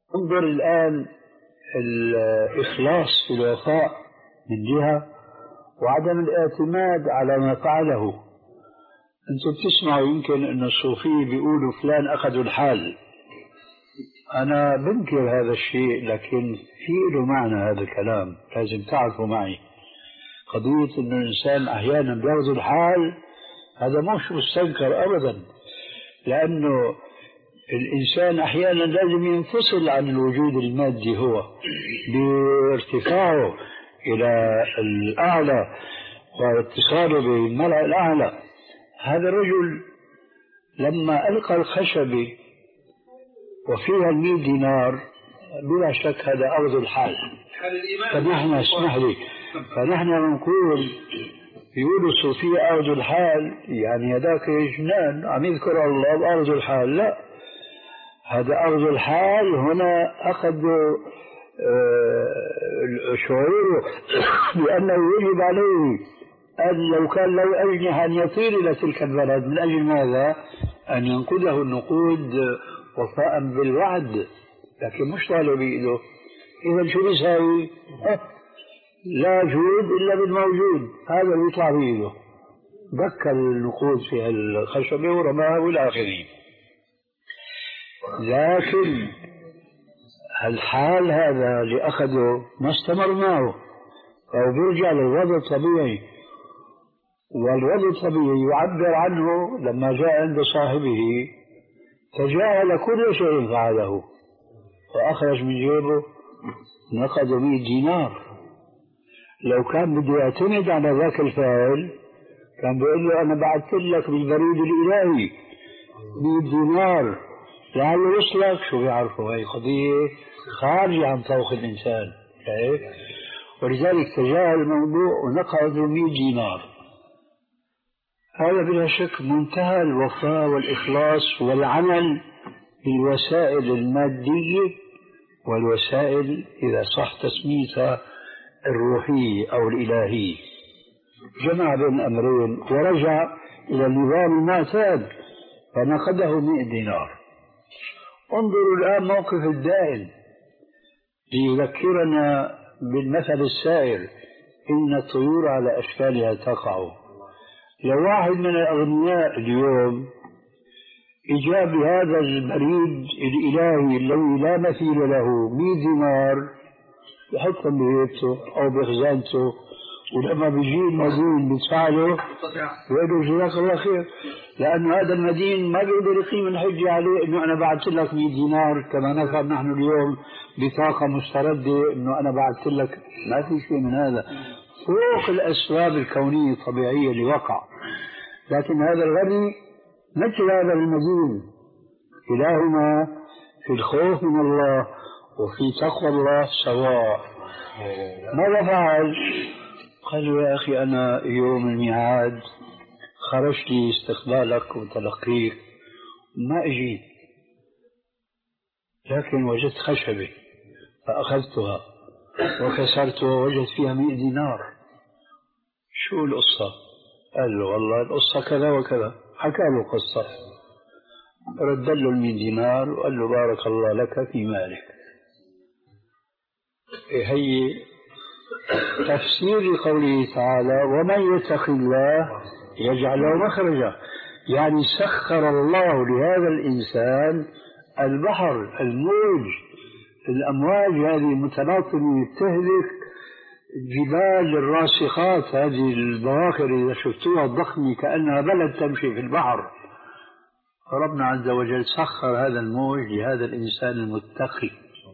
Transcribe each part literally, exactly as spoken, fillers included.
انظر الآن الإخلاص في الوفاء من جهة، وعدم الاعتماد على ما فعله. أنتم بتسمعوا يمكن أن الصوفية بيقولوا فلان أخذوا الحال. أنا بنكر هذا الشيء، لكن في له معنى هذا الكلام لازم تعرفوا معي. قضية أن الإنسان أحيانا بياخذ الحال هذا مش مستنكر أبدا، لأنه الإنسان أحيانا لازم ينفصل عن الوجود المادي هو بارتفاعه إلى الأعلى واتصاله بالملأ الأعلى. هذا الرجل لما ألقى الخشبة وفيها المئة دينار بلا شك هذا أخذ الحال. فنحن اسمح لي فنحن نقول يقولوا الصوفية أخذ الحال، يعني هذاك جنان عم يذكر الله بأخذ الحال. لا، هذا أخذ الحال هنا أخذ شعوره بأنه يجب عليه أن لو كان له أجنحة أن يطير إلى تلك البلد. من أجل ماذا؟ أن ينقذه النقود وفاء بالوعد، لكن مش طالب بإيده. إذا شو بيساوي؟ لا جود إلا بالموجود، هذا اللي يطلع بإيده. دك النقود في الخشبة ورماها إلى آخره. لكن الحال هذا اللي أخذه ما استمر معه، أو بيرجع للوضع الطبيعي. والوضع الطبيعي يعبر عنه لما جاء عند صاحبه تجاهل كل شيء فعله وأخرج من جيبه نقد مئة دينار. لو كان بده يعتمد على ذاك الفاعل كان بيقول له أنا بعثت لك بالبريد الإلهي مئة دينار لعله يصلك. شو بيعرفوا؟ هاي قضية خارجة عن طوق الإنسان. ولذلك تجاهل الموضوع ونقد مئة دينار. هذا بلا شك منتهى الوفاء والإخلاص والعمل بالوسائل المادية والوسائل إذا صح تسميتها الروحية أو الإلهية. جمع بين أمرين ورجع إلى النظام المعتاد فنقده مئة دينار. انظروا الآن موقف الدائن ليذكرنا بالمثل السائر إن الطيور على أشكالها تقع. لو واحد من الأغنياء اليوم إجاب بهذا البريد الإلهي الذي لا مثيل له مئة دينار يحطهم ببيته أو بخزانته، ولما بيجي المدين بيدفع له ويقول له جزاك الله خير، لأن هذا المدين ما بيقدر يقيم الحجة عليه إنه أنا بعثت لك مئة دينار كما نفعل نحن اليوم بطاقة مستردة إنه أنا بعثت لك. ما في شيء من هذا، فوق الأسباب الكونية الطبيعية اللي وقع. لكن هذا الغني مثل هذا المدين. إلهنا في الخوف من الله وفي تقوى الله سواء. ماذا فعل؟ قال يا أخي أنا يوم الميعاد خرجت لي استقبالك وتلقيك ما أجيت، لكن وجدت خشبة فأخذتها وكسرتها ووجدت فيها مئة دينار. شو القصة؟ قال له والله القصة كذا وكذا. حكى له قصة، رد له المئة دينار وقال له بارك الله لك في مالك. هي تفسير لقوله تعالى ومن يتق الله يجعل له مخرجا، يعني سخر الله لهذا الإنسان البحر، الموج، الأمواج هذه المتلاطمة تهلك جبال الراسخات، هذه البواخر إذا شفتوها الضخمة كأنها بلد تمشي في البحر. ربنا عز وجل سخر هذا الموج لهذا الإنسان المتقي.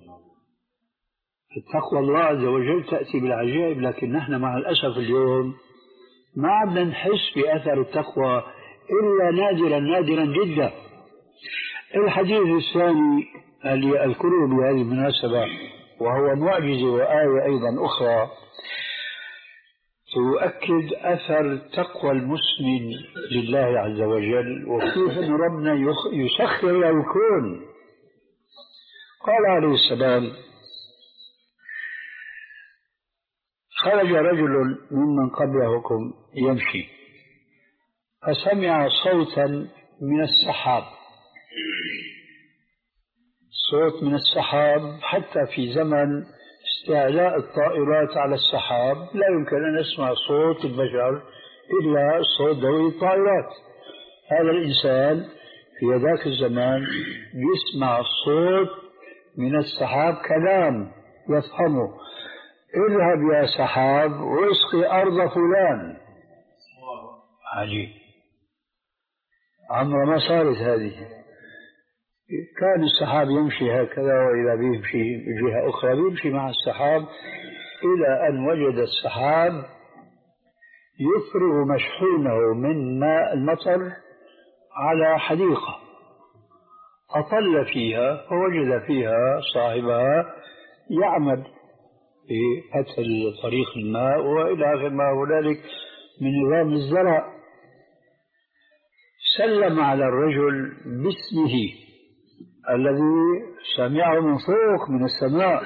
التقوى الله عز وجل تأتي بالعجائب، لكن نحن مع الأسف اليوم ما عدنا نحس بأثر التقوى إلا نادرا نادرا جدا. الحديث الثاني اللي أذكره بهذه المناسبة وهو معجزة وآية أيضا أخرى تؤكد أثر تقوى المسلم لله عز وجل وكيف أن ربنا يسخر له الكون. قال عليه السلام خرج رجل ممن قبلكم يمشي فسمع صوتا من السحاب، صوت من السحاب. حتى في زمن استعلاء الطائرات على السحاب لا يمكن أن نسمع صوت البشر إلا صوت دوي الطائرات. هذا الإنسان في ذاك الزمان يسمع صوت من السحاب، كلام يفهمه: اذهب يا سحاب واسقي أرض فلان. عجيب، عمر ما صارت هذه. كان السحاب يمشي هكذا، وإذا بيمشي بجهة أخرى بيمشي مع السحاب، إلى أن وجد السحاب يفرغ مشحونه من ماء المطر على حديقة، أطل فيها فوجد فيها صاحبها يعمل في فتح طريق الماء وإلى آخر ما هنالك من نظام الزرع. سلم على الرجل باسمه الذي سمعه من فوق من السماء،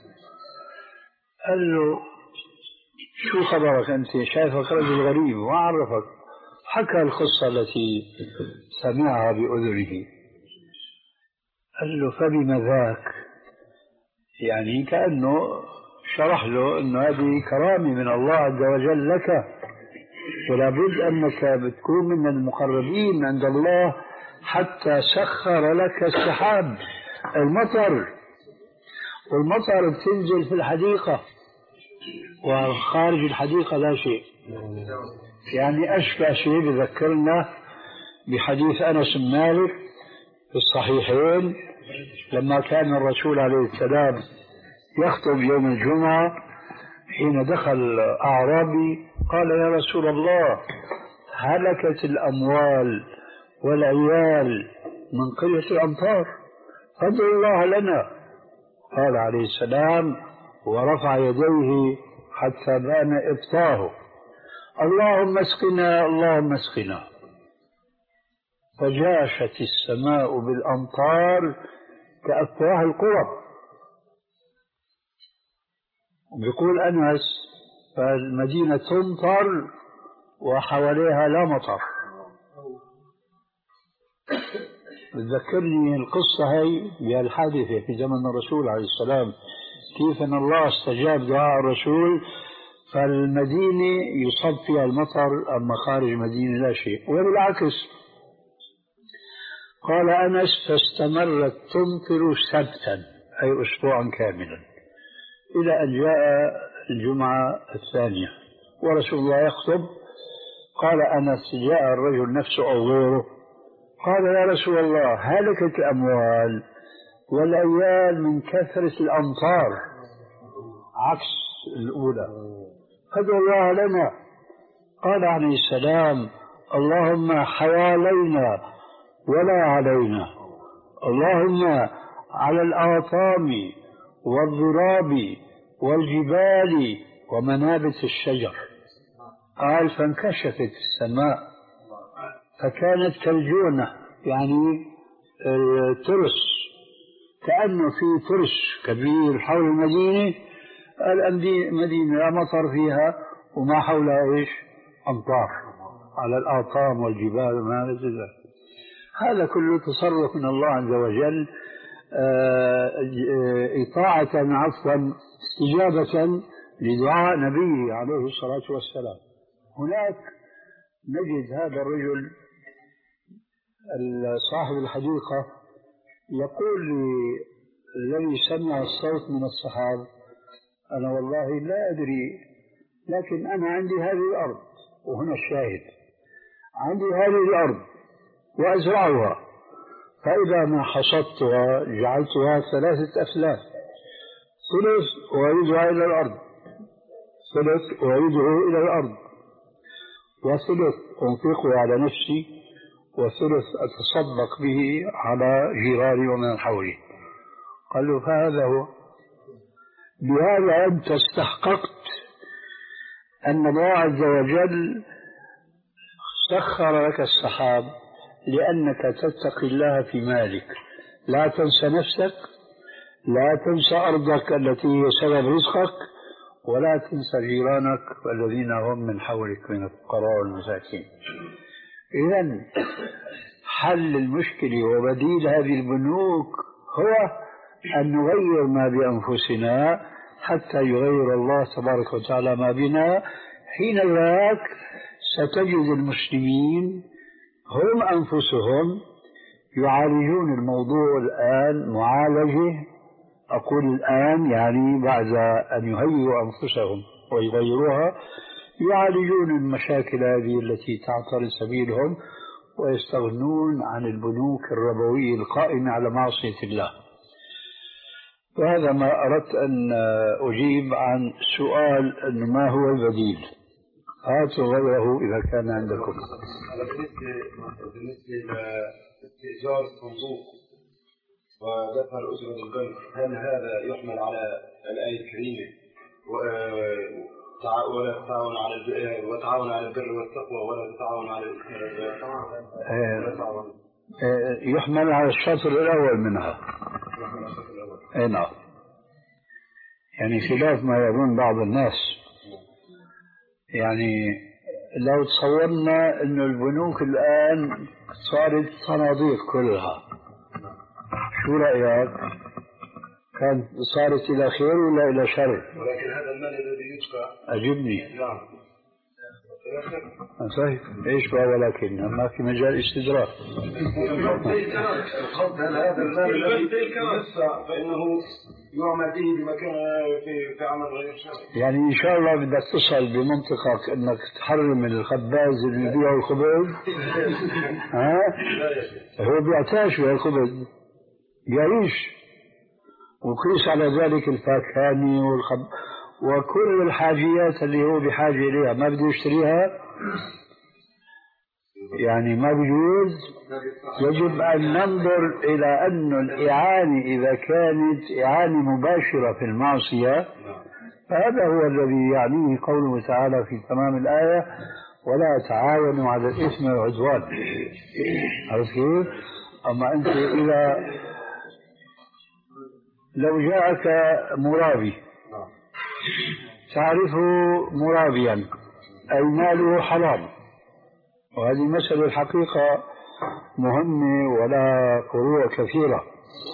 قال له: شو خبرك أنت؟ شايفك رجل غريب وعرفك. حكى القصة التي سمعها بأذنه. قال له: فبما ذاك؟ يعني كأنه شرح له أن هذه كرامة من الله عز وجل لك، ولا بد أنك بتكون من المقربين عند الله حتى سخر لك السحاب، المطر، والمطر بتنزل في الحديقة وخارج الحديقة لا شيء. يعني أشبه شيء بذكرنا بحديث أنس بن مالك في الصحيحين لما كان الرسول عليه السلام يخطب يوم الجمعة، حين دخل أعرابي قال: يا رسول الله، هلكت الأموال والعيال من قلة الأمطار، فادعوا الله لنا. قال عليه السلام ورفع يديه حتى بان إبطاه: اللهم اسقنا اللهم اسقنا. فجاشت السماء بالأمطار كأفواه القرى. بيقول أنس: فالمدينة تمطر وحواليها لا مطر. تذكرني القصة هي بهالحادثة في زمن الرسول عليه السلام، كيف أن الله استجاب دعاء الرسول فالمدينة يصب فيها المطر، أما خارج المدينة لا شيء. وبالعكس قال أنس: فاستمرت تمطر سبتا، أي أسبوعا كاملا، إلى أن جاء الجمعة الثانية ورسول الله يخطب. قال أنس: جاء الرجل نفسه أو غيره قال: يا رسول الله، هلكت الأموال والعيال من كثرة الأمطار، عكس الأولى، فادعوا الله لنا. قال عليه السلام: اللهم حوالينا ولا علينا، اللهم على الآطام والضراب والجبال ومنابت الشجر. قال: فانكشفت السماء فكانت كالجونة، يعني ترس، كأنه في ترس كبير حول المدينة. المدينة لا مطر فيها وما حولها إيش؟ أمطار على الآطام والجبال وما إلى ذلك. هذا كله تصرف من الله عز وجل، إطاعة عفوا استجابة لدعاء نبيه عليه الصلاة والسلام. هناك نجد هذا الرجل صاحب الحديقة يقول للذي سمع الصوت من السحاب: أنا والله لا أدري، لكن أنا عندي هذه الأرض، وهنا الشاهد، عندي هذه الأرض وأزرعها، فإذا ما حصدتها جعلتها ثلاثة أفلاس، ثلث أعيدها إلى الأرض، ثلث أعيده إلى الأرض، وثلث أنفقه على نفسي، وثلث أتصدق به على جيراني ومن حولي. قال له: فهذا هو. بهذا أنت استحققت أن الله عز وجل سخر لك السحاب، لأنك تتقي الله في مالك، لا تنسى نفسك، لا تنسى أرضك التي هي سبب رزقك، ولا تنسى جيرانك والذين هم من حولك من الفقراء والمساكين. إذن حل المشكلة وبديل هذه البنوك هو أن نغير ما بأنفسنا حتى يغير الله تبارك وتعالى ما بنا. حين ذاك ستجد المسلمين هم أنفسهم يعالجون الموضوع الآن معالجة، أقول الآن يعني بعد أن يهيئوا أنفسهم ويغيروها، يعالجون المشاكل هذه التي تعترض سبيلهم ويستغنون عن البنوك الربوية القائمة على معصية الله. وهذا ما أردت أن أجيب عن سؤال أن ما هو البديل. هاتوا غيره إذا كان عندكم. بالنسبة لاستئجار الصندوق ودفع الأجرة للبنك، هل هذا يحمل على الآية الكريمة ولا تتعاون على وتعاون على البر والتقوى ولا تتعاون على الإثم والعدوان؟ يحمل على الشطر الأول منها. يحمل على الشطر الأول. أي نعم. يعني خلاف ما يظن بعض الناس. يعني لو تصورنا أن البنوك الآن صارت صناديق كلها، شو رأيك؟ كانت صارت إلى خير ولا إلى شر؟ ولكن هذا المال الذي يدفع أجبني. نعم. صحيح. إيش بقى ولكن ما في مجال استدراك. هل هذا المال الذي يدفع فإنه يعمل به بمكان في في عمل غير شرعي؟ يعني إن شاء الله بدك تصل بمنطقك إنك تحرم الخباز اللي يبيع الخبز. ها؟ هو بيعتاش بالخبز يعيش، وقيس على ذلك الفاكهاني والخب وكل الحاجيات اللي هو بحاجة إليها ما بده يشتريها. يعني ما بيجوز. يجب أن ننظر إلى أن الإعانة إذا كانت إعانة مباشرة في المعصية فهذا هو الذي يعنيه قوله تعالى في تمام الآية ولا تعاونوا على الإثم والعدوان. عرفت كيف؟ أما أنت إذا لو جاءك مرابي تعرفه مرابيا أي ماله حرام، وهذه مسألة الحقيقة مهمة ولا فروع كثيرة.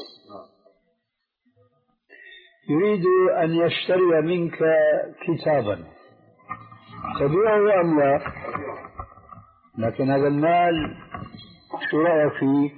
يريد أن يشتري منك كتابا تبيعه أم لا؟ لكن هذا المال شو رأيك فيه؟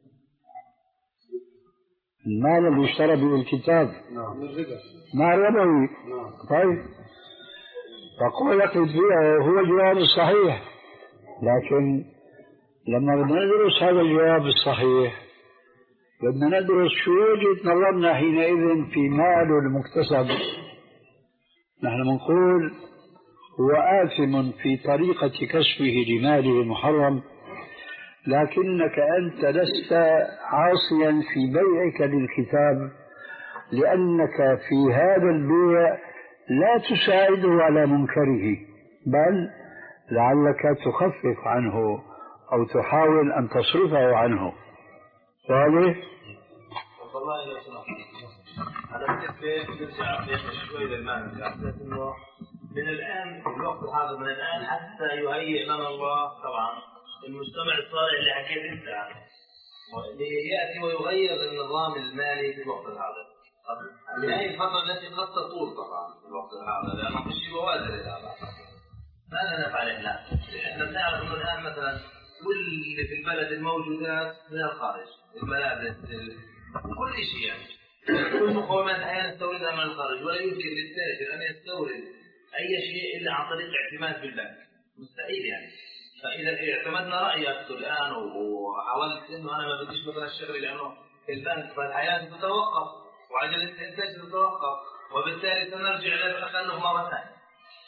المال اللي اشترى به الكتاب ما ربوي. طيب فقولك تبيعه هو جواب الصحيح، لكن لما بدنا ندرس هذا الجواب الصحيح بدنا ندرس شو وجهة نظرنا حينئذ في ماله المكتسب. نحن بنقول هو آثم في طريقة كسبه لماله المحرم، لكنك أنت لست عاصيا في بيعك للكتاب، لأنك في هذا البيع لا تساعده على منكره، بل لعلك تخفف عنه أو تحاول أن تصرفه عنه. واضح؟ والله يا سلام. أنا بالنسبة نرجع شوي للمال، أحسن إنه من الآن في الوقت هذا من الآن حتى يهيئ لنا الله طبعا المجتمع الصالح اللي حكيت أنت عنه ليأتي ويغير النظام المالي في الوقت هذا. في هذه الفترة التي قد تطول طبعا في الوقت هذا لأنه مش بوادر إلى ماذا نفعل إحنا؟ إحنا بنعرف إنه الآن مثلا كل في البلد الموجودات من الخارج، الملابس كل شيء يعني كل مقومات أحيانا نستوردها من الخارج، ولا يمكن للتاجر أن يستورد أي شيء إلا عن طريق الاعتماد بالبنك، مستحيل يعني. فإذا اعتمدنا رأيك الآن وحاولت إنه أنا ما بديش مثلا الشغل لأنه في البنك فالحياة تتوقف وعجلة الإنتاج تتوقف وبالتالي سنرجع للتخلف مرة ثانية.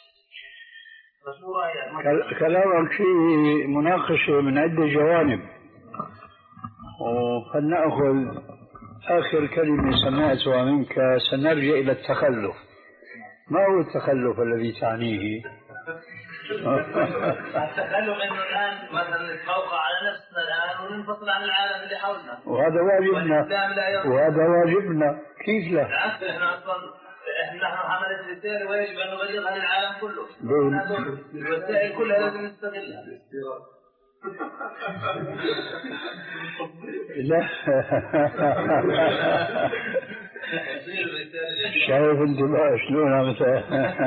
كلامك فيه مناقشة من عدة جوانب، وفلنأخذ آخر كلمة سمعتها منك. سنرجع إلى التخلف. ما هو التخلف الذي تعنيه؟ التخلف إنه الآن مثلا نتفوق على نفسنا الآن وننفصل عن العالم اللي حولنا، وهذا واجبنا وهذا واجبنا. كيف لا؟ احنا أصلا نحن حملة رسالة ويجب أن نبلغها للعالم كله. الوسائل كلها لازم نستغلها. لا شايف انت بقى شلون مثلا.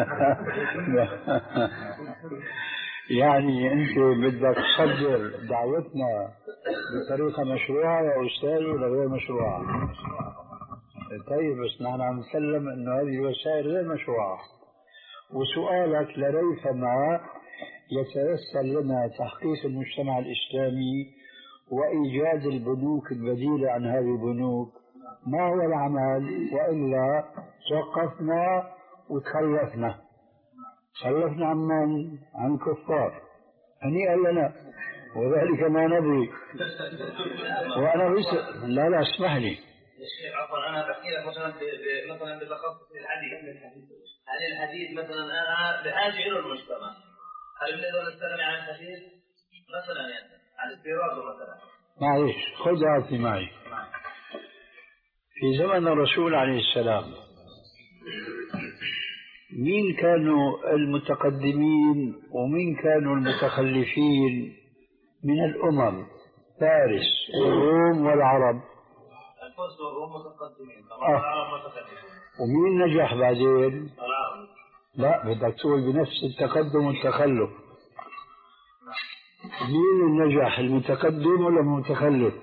يعني انت بدك تصدر دعوتنا بطريقه مشروعه يا استاذ ولا غير مشروعه؟ طيب بس نحن عم نتكلم انه هذه الوسائل غير مشروعه، وسؤالك لريثما يتيسر لنا تحقيق المجتمع الاسلامي وايجاد البنوك البديله عن هذه البنوك. ما هو العمل؟ والا توقفنا وتخلفنا. خلفنا عن من؟ عن كفار. هنيئا لنا، وذلك ما نبغي. وانا بس لا لا اسمح لي. عفوا انا بحكي لك مثلا مثلا بتخصص الحديث. هل الحديث مثلا انا بحاجه الى المجتمع؟ هل بنقدر نستغني عن الحديث؟ مثلا يعني عن استيراده مثلا. معلش خذ هاتي معي. في زمن الرسول عليه السلام مين كانوا المتقدمين ومين كانوا المتخلفين من الأمم؟ فارس والروم والعرب. الفرس والروم متقدمين، آه. العرب متقدمين. ومين نجح بعدين؟ العرب. لا بدك تقول بنفس التقدم والتخلف. مين اللي نجح، المتقدم ولا المتخلف؟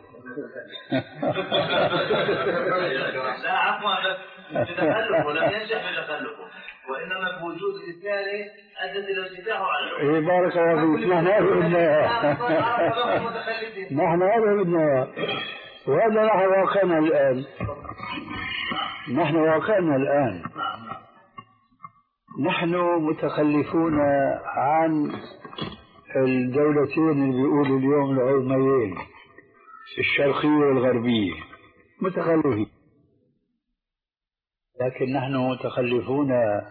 لا عفوا بتخلفه لم ينجح بتخلفه، وانما بوجود الثاني ادت الى ارتفاعه على. ايه بارك الله فيك. نحن هذا بدنا اياه. نحن هذا بدنا اياه. وهذا نحن واقعنا الان. نحن واقعنا الان. نحن متخلفون عن الدولتين اللي بيقولوا اليوم العظميين، الشرقية والغربية، متخلفين. لكن نحن متخلفون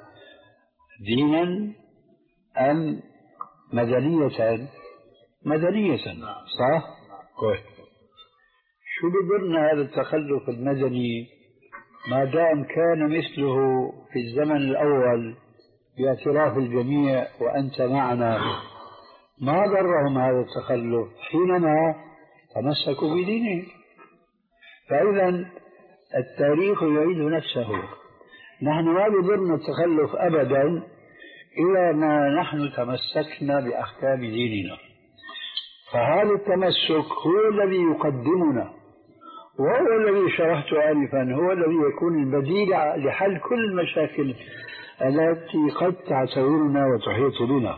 دينا أم مدنية؟ مدنية صح؟ كويس. شو بضرنا هذا التخلف المدني ما دام كان مثله في الزمن الأول باعتراف الجميع وأنت معنا؟ ما ضرهم هذا التخلف حينما تمسكوا بدينهم. فإذا التاريخ يعيد نفسه. نحن ما بضرنا التخلف أبدا إلا ما نحن تمسكنا بأحكام ديننا. فهذا التمسك هو الذي يقدمنا، وهو الذي شرحت آنفا، هو الذي يكون البديل لحل كل المشاكل التي قد تعتبرنا وتحيط بنا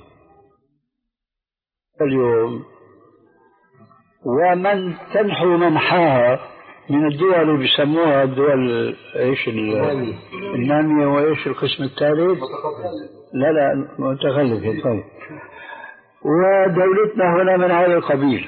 اليوم. ومن تنحو منحاها من الدول اللي بيسموها الدول ايش النامية، وايش القسم الثالث؟ لا لا متخلفة. طيب ودولتنا هنا من هذا القبيل،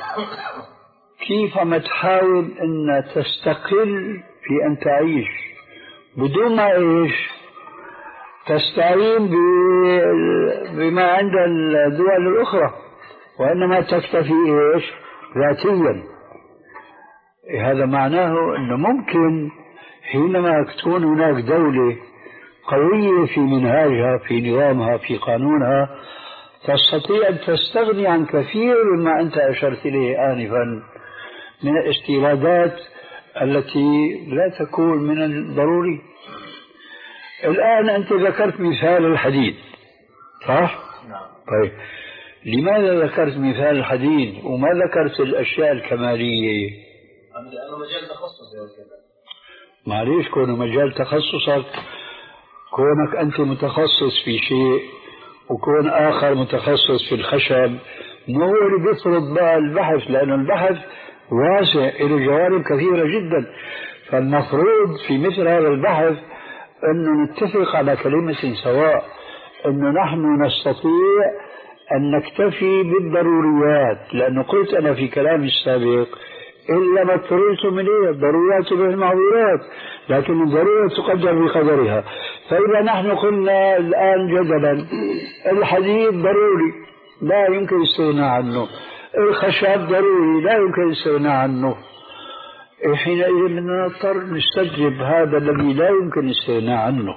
كيفما تحاول ان تستقل في ان تعيش بدون ما ايش تستعين بما عند الدول الاخرى، وانما تكتفي ايش ذاتيا. هذا معناه انه ممكن حينما تكون هناك دولة قوية في منهاجها، في نظامها، في قانونها، تستطيع ان تستغني عن كثير مما انت اشرت اليه انفا من الاستيرادات التي لا تكون من الضروري. الآن أنت ذكرت مثال الحديد صح؟ نعم. طيب لماذا ذكرت مثال الحديد وما ذكرت الأشياء الكمالية؟ لأنه مجال تخصصي وكذا. معليش، كونه مجال تخصصك، كونك أنت متخصص في شيء وكون آخر متخصص في الخشب مو هو اللي بيفرض بقى البحث، لأنه البحث واسع له جوانب كثيرة جدا. فالمفروض في مثل هذا البحث أنه نتفق على كلمة سواء، أنه نحن نستطيع أن نكتفي بالضروريات، لأنه قلت أنا في كلامي السابق إلا ما اضطررتم إليه، الضرورات بالمعذورات، لكن الضرورة تقدر بقدرها. فإذا نحن قلنا الآن جدلا الحديد ضروري لا يمكن الاستغناء عنه، الخشب ضروري لا يمكن الاستغناء عنه، حينئذ بدنا نضطر نستجلب هذا الذي لا يمكن الاستغناء عنه.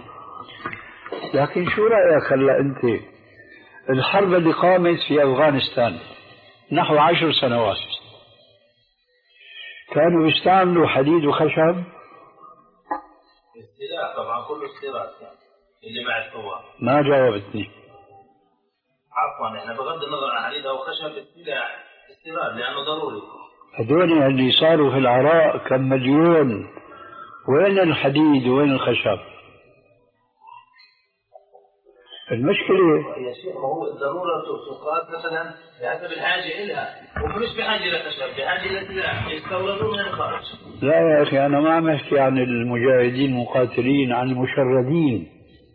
لكن شو رأيك هلا أنت الحرب اللي قامت في أفغانستان نحو عشر سنوات كانوا يستعملوا حديد وخشب. استيراد طبعا، كله استيراد كان اللي مع الثوار. ما جاوبتني. عفوا احنا بغض النظر عن حديد او خشب استيراد لانه ضروري. هذول اللي صاروا في العراء كم مليون، وين الحديد وين الخشب؟ المشكلة يا شيخ هو الضرورة تقاد مثلا بحسب الحاجة إلها، ومش بحاجة لخشب، بحاجة لسلاح يستوردون من الخارج. لا يا أخي، أنا ما عم أحكي عن المجاهدين المقاتلين، عن المشردين.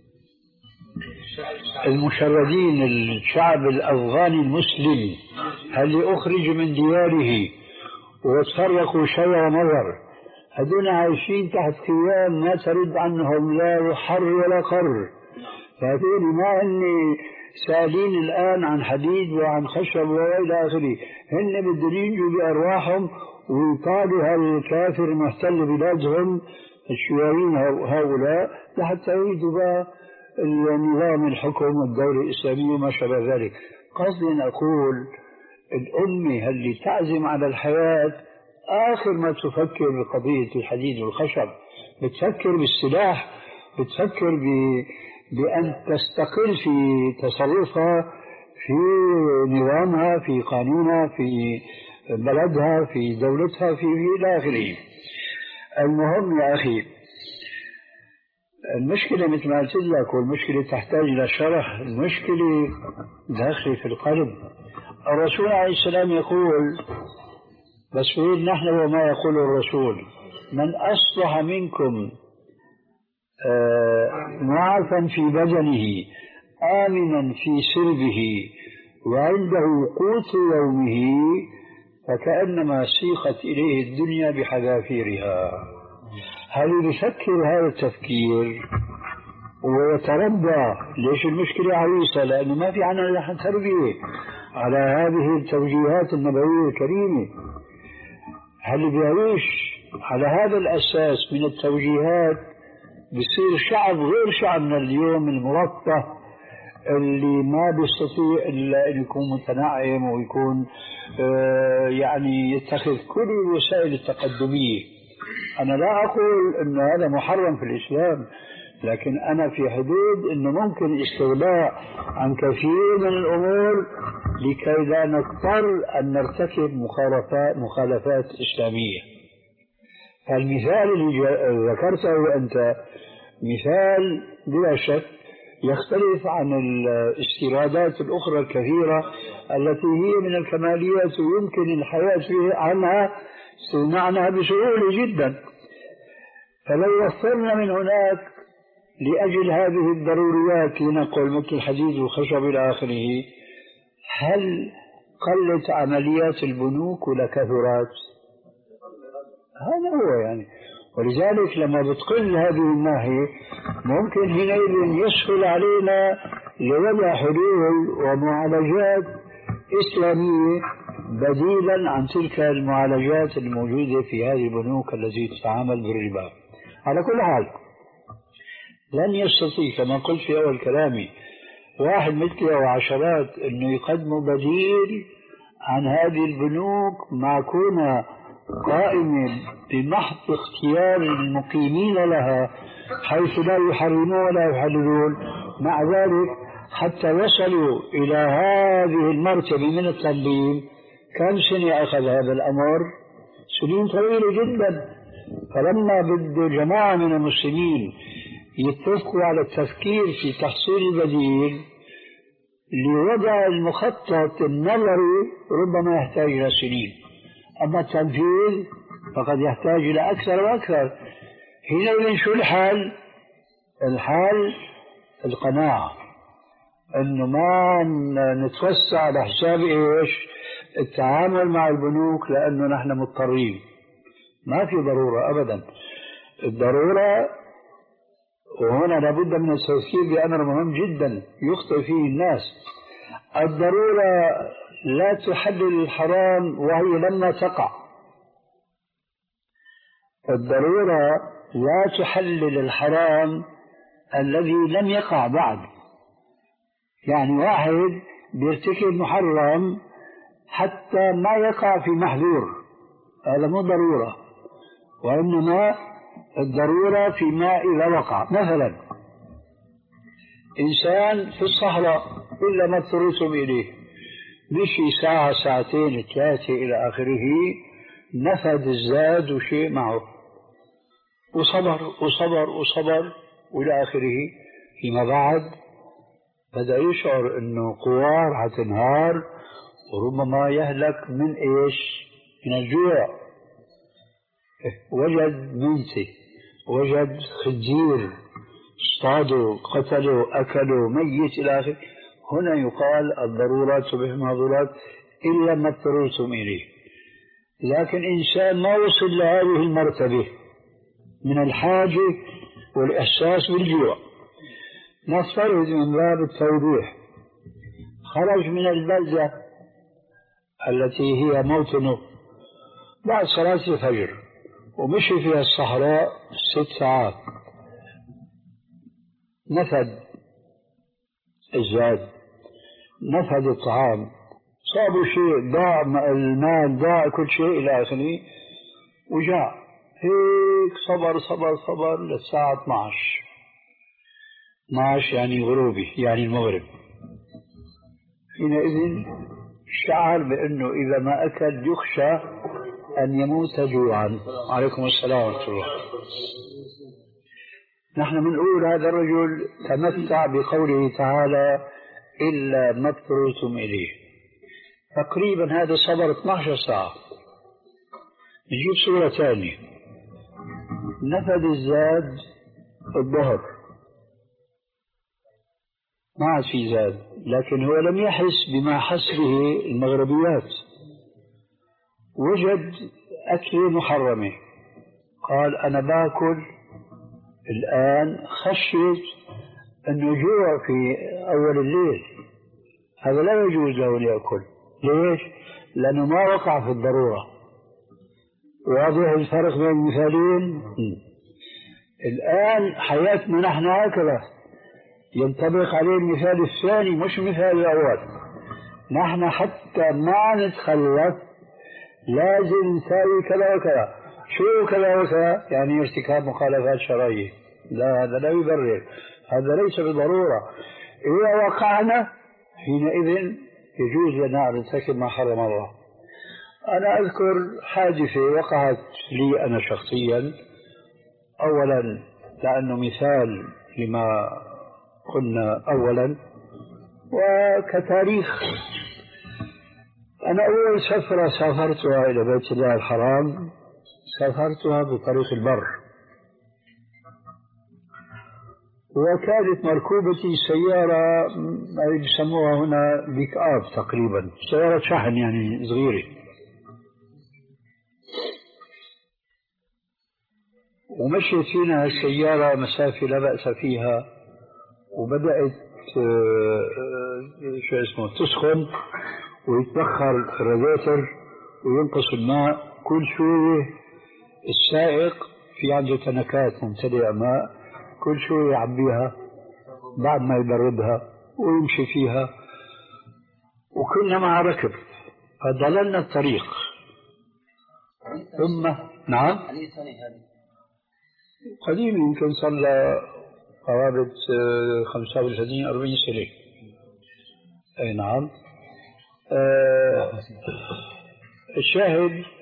المشردين الشعب الأفغاني المسلم اللي أخرج من دياره وتفرقوا شيء ونظر، هذول عايشين تحت خيام ما ترد عنهم لا حر ولا قر. فهذول ما هن سالين الآن عن حديد وعن خشب وإلى آخره، هن بدهم يجوا بأرواحهم ويطالوا هالكافر المحتل بلادهم الشيوعيين هؤلاء لحتى يريدوا بقى النظام الحكم والدولة الإسلامية وما شابه ذلك. قصدي أن أقول الأمة اللي تعزم على الحياة آخر ما تفكر بقضية الحديد والخشب، بتفكر بالسلاح، بتفكر ب... بأن تستقل في تصرفها في نظامها، في قانونها، في بلدها، في دولتها، في إلى آخره. المهم يا أخي، المشكلة مثل ما قلت لك، والمشكلة تحتاج إلى شرح. المشكلة داخل في القلب. الرسول عليه السلام يقول، بس وين نحن وما يقول الرسول: من أصلح منكم معافا في بدنه آمنا في سربه وعنده قوت يومه فكأنما سيقت إليه الدنيا بحذافيرها. هل يفكر هذا التفكير ويتربى؟ ليش المشكلة عويصة؟ لأنه ما في عنا تربية على هذه التوجيهات النبوية الكريمة. هل بيعيش على هذا الأساس من التوجيهات بيصير شعب غير شعبنا اليوم المرفه اللي ما بيستطيع إلا أن يكون متنعم ويكون آه يعني يتخذ كل الوسائل التقدمية. أنا لا أقول أن هذا محرم في الإسلام، لكن أنا في حدود أنه ممكن الاستغناء عن كثير من الأمور لكي لا نضطر أن نرتكب مخالفات, مخالفات إسلامية. فالمثال اللي ذكرته أنت مثال بلا شك يختلف عن الاستيرادات الأخرى الكثيرة التي هي من الكماليات ويمكن الحياة عنها استغناء بسهولة جدا. فلو وفرنا من هناك لأجل هذه الضروريات لنقل مثل الحديد والخشب إلى آخره، هل قلت عمليات البنوك ولا كثرت؟ هذا هو يعني. ولذلك لما بتقل هذه الناحية ممكن حينئذ يسهل علينا لوضع حلول ومعالجات إسلامية بديلا عن تلك المعالجات الموجودة في هذه البنوك التي تتعامل بالربا. على كل حال لن يستطيع كما قلت في أول كلامي واحد مثلي أو عشرات أنه يقدموا بديل عن هذه البنوك معكونة قائمة بمحض اختيار المقيمين لها حيث لا يحرمون ولا يحللون. مع ذلك حتى وصلوا إلى هذه المرتبة من التنظيم كم سنة أخذ هذا الأمر؟ سنين طويلة جدا. فلما بده جماعة من المسلمين يتفقوا على التفكير في تحصيل البديل لوضع المخطط النظري ربما يحتاج إلى سنين، أما التنفيذ فقد يحتاج إلى أكثر وأكثر. حينئذ شو الحال؟ الحال القناعة أنه ما نتوسع على حساب إيش التعامل مع البنوك لأنه نحن مضطرين. ما في ضرورة أبدا. الضرورة، وهنا لابد من التذكير بأمر مهم جدا يخطئ فيه الناس، الضرورة لا تحلل الحرام وهي لما تقع. الضرورة لا تحلل الحرام الذي لم يقع بعد. يعني واحد بيرتكب محرم حتى ما يقع في محذور. هذا مو ضرورة، وإنما الضرورة فيما إذا وقع. مثلا إنسان في الصحراء إلا ما اضطررتم إليه، مشي ساعة ساعتين ثلاثة إلى آخره، نفد الزاد وشيء معه، وصبر وصبر وصبر وإلى آخره. فيما بعد بدأ يشعر أنه قوار هتنهار، وربما يهلك من إيش؟ من الجوع. وجد منسي، وجد خنزير، اصطادوا قتلوا أكلوا ميت إلى آخره. هنا يقال الضرورات تبيح المحظورات إلا ما اضطررتم إليه. لكن إنسان ما وصل لهذه المرتبة من الحاجة والإحساس بالجوع، نفترض من باب التوضيح خرج من البلدة التي هي موطنه بعد صلاة الفجر ومشي في الصحراء ست ساعات، نفد الزاد، نفد الطعام، صابوا شيء، ضاع المال، ضاع كل شيء إلى آخره، وجاء هيك صبر صبر صبر للساعة اثني عشر اثني عشر يعني غروبي، يعني المغرب. حينئذ شعر بأنه إذا ما أكل يخشى أن يموت جوعا. عليكم السلام ورحمة الله. نحن بنقول هذا الرجل تمتع بقوله تعالى إلا ما اضطررتم إليه. تقريبا هذا صبر اثني عشر ساعة. نجيب صورة ثانية، نفد الزاد الظهر، ما عاد في زاد، لكن هو لم يحس بما حس به المغربيات، وجد أكلة محرمة، قال أنا باكل الآن خشيت أنه جوع في أول الليل، هذا لا يجوز له أن يأكل. ليش؟ لأنه ما وقع في الضرورة. واضح الفرق بين المثالين؟ الآن حياتنا نحن هكذا، ينطبق عليه المثال الثاني مش المثال الأول. نحن حتى ما نتخلف لازم نساوي كذا وكذا. شو كذا وكذا؟ يعني ارتكاب مخالفات شرعية. لا، هذا لا يبرر، هذا ليس بضرورة. إذا وقعنا حينئذ يجوز لنا أن نرتكب ما حرم الله. أنا أذكر حادثة وقعت لي أنا شخصيا، أولا لأنه مثال لما قلنا أولا، وكتاريخ. أنا أول سفرة سافرتها إلى بيت الله الحرام سافرتها بطريق البر، وكانت مركوبتي سيارة يسموها هنا بيك آب تقريبا، سيارة شحن يعني صغيرة. ومشيت فينا السيارة مسافة لا بأس فيها، وبدأت شو اسمه تسخن ويتبخر الراديتر وينقص الماء كل شوية. السائق في عنده تنكات ممتلئة ماء، كل شوية يعبيها بعد ما يبردها ويمشي فيها، وكنا مع ركب فضللنا الطريق. ثم نعم قديم، يمكن صار له قرابة خمسة وثلاثين أربعين سنة. أي نعم. آه الشاهد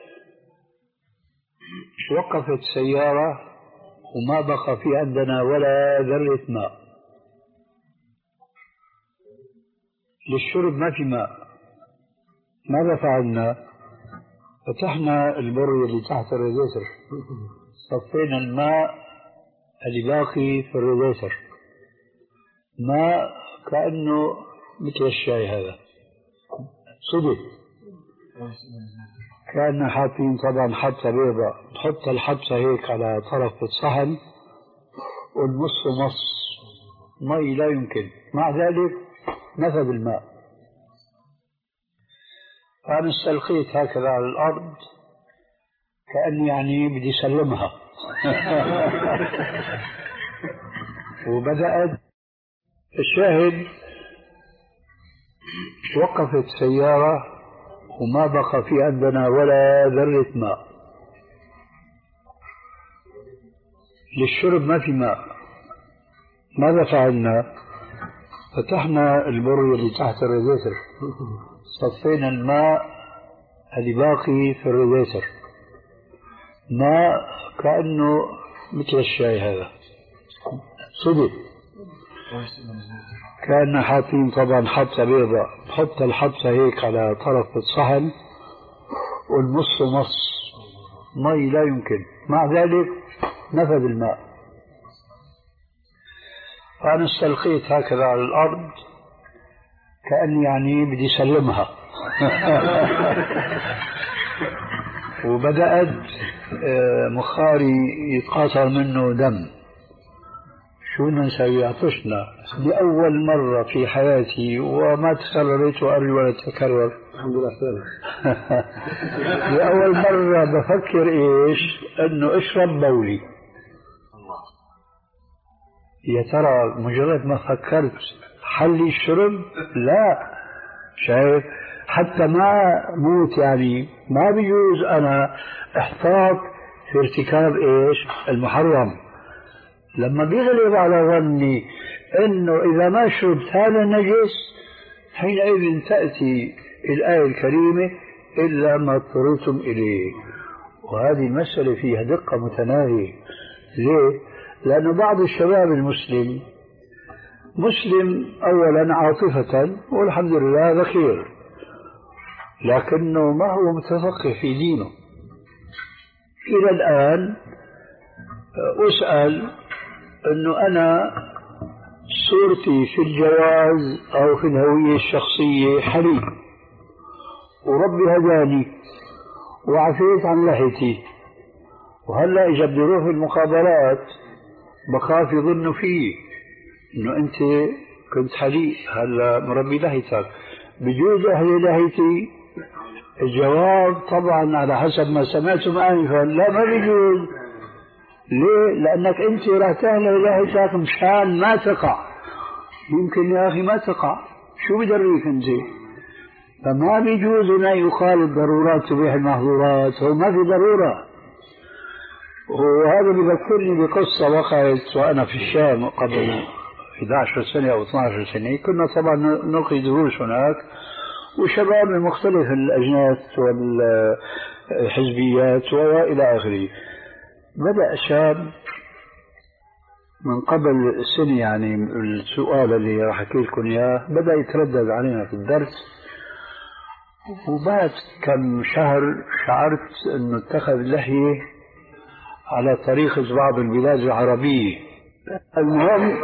وقفت سيارة وما بقى في عندنا ولا ذرة ماء للشرب، ما في ماء. ماذا فعلنا؟ فتحنا البر اللي تحت الراديتر، صفينا الماء اللي باقي في الراديتر، ماء كأنه مثل الشاي، هذا صدق. كأننا حاطين طبعا حبة بيضاء، تحط الحبة هيك على طرف الصحن والنص نص مي لا يمكن، مع ذلك نفذ الماء. فأنا استلقيت هكذا على الأرض كأني يعني بدي سلمها وبدأت. الشاهد وقفت سيارة وما بقى في عندنا ولا ذرة ماء للشرب، ما في ماء. ماذا فعلنا؟ فتحنا البر اللي تحت الراديتر، صفينا الماء اللي باقي في الراديتر، ماء كأنه مثل الشاي هذا صدق. كأننا حاطين طبعا حبة بيضاء، حط الحبة هيك على طرف الصحن والنص نص مي لا يمكن، مع ذلك نفذ الماء. فأنا استلقيت هكذا على الأرض كأني يعني بدي سلمها وبدأت مخاري يتقاطر منه دم. شو بدنا نسوي؟ عطشنا لأول مرة في حياتي، وما تكررت وأرجو ولا تتكرر الحمد لله. لأول مرة بفكر إيش؟ إنه أشرب بولي. يا ترى مجرد ما فكرت حلي الشرب؟ لا، شايف؟ حتى ما موت يعني ما بيجوز أنا احتاط في ارتكاب إيش؟ المحرم. لما بيغلب على ظني إنه إذا ما شربت هذا النجس، حينئذ تأتي الآية الكريمة إلا ما اضطررتم إليه. وهذه المسألة فيها دقة متناهية. ليه؟ لأن بعض الشباب المسلم مسلم أولا عاطفة والحمد لله هذا خير، لكنه ما هو متفقه في دينه. إلى الآن أسأل أنه أنا صورتي في الجواز أو في الهوية الشخصية حليب، وربي هداني وعفيت عن لحيتي، وهلأ إذا بدي أروح المقابلات بخاف يظنوا فيه إنه أنت كنت حليب هلا مربي لحيتك، بجوز أهلي لحيتي؟ الجواب طبعا على حسب ما سمعتم آنفا لا، ما بيجوز. ليه؟ لأنك أنت راح تهلي لحيتك مشان ما تقع. يمكن يا أخي ما تقع، شو بدريك أنت؟ فما بيجوز هنا يقال الضرورات تبيح المحظورات، هو ما في ضرورة. وهذا بذكرني بقصة وقعت وأنا في الشام قبل إحدى عشرة سنة أو اثنتي عشرة سنة. كنا طبعا نلقي دروس هناك، وشباب من مختلف الأجناس والحزبيات وإلى آخره. بدأ شاب من قبل سنة، يعني السؤال اللي راح أحكي لكم إياه بدأ يتردد علينا في الدرس، وبعد كم شهر شعرت أنه اتخذ لحية على طريقة بعض البلاد العربية. المهم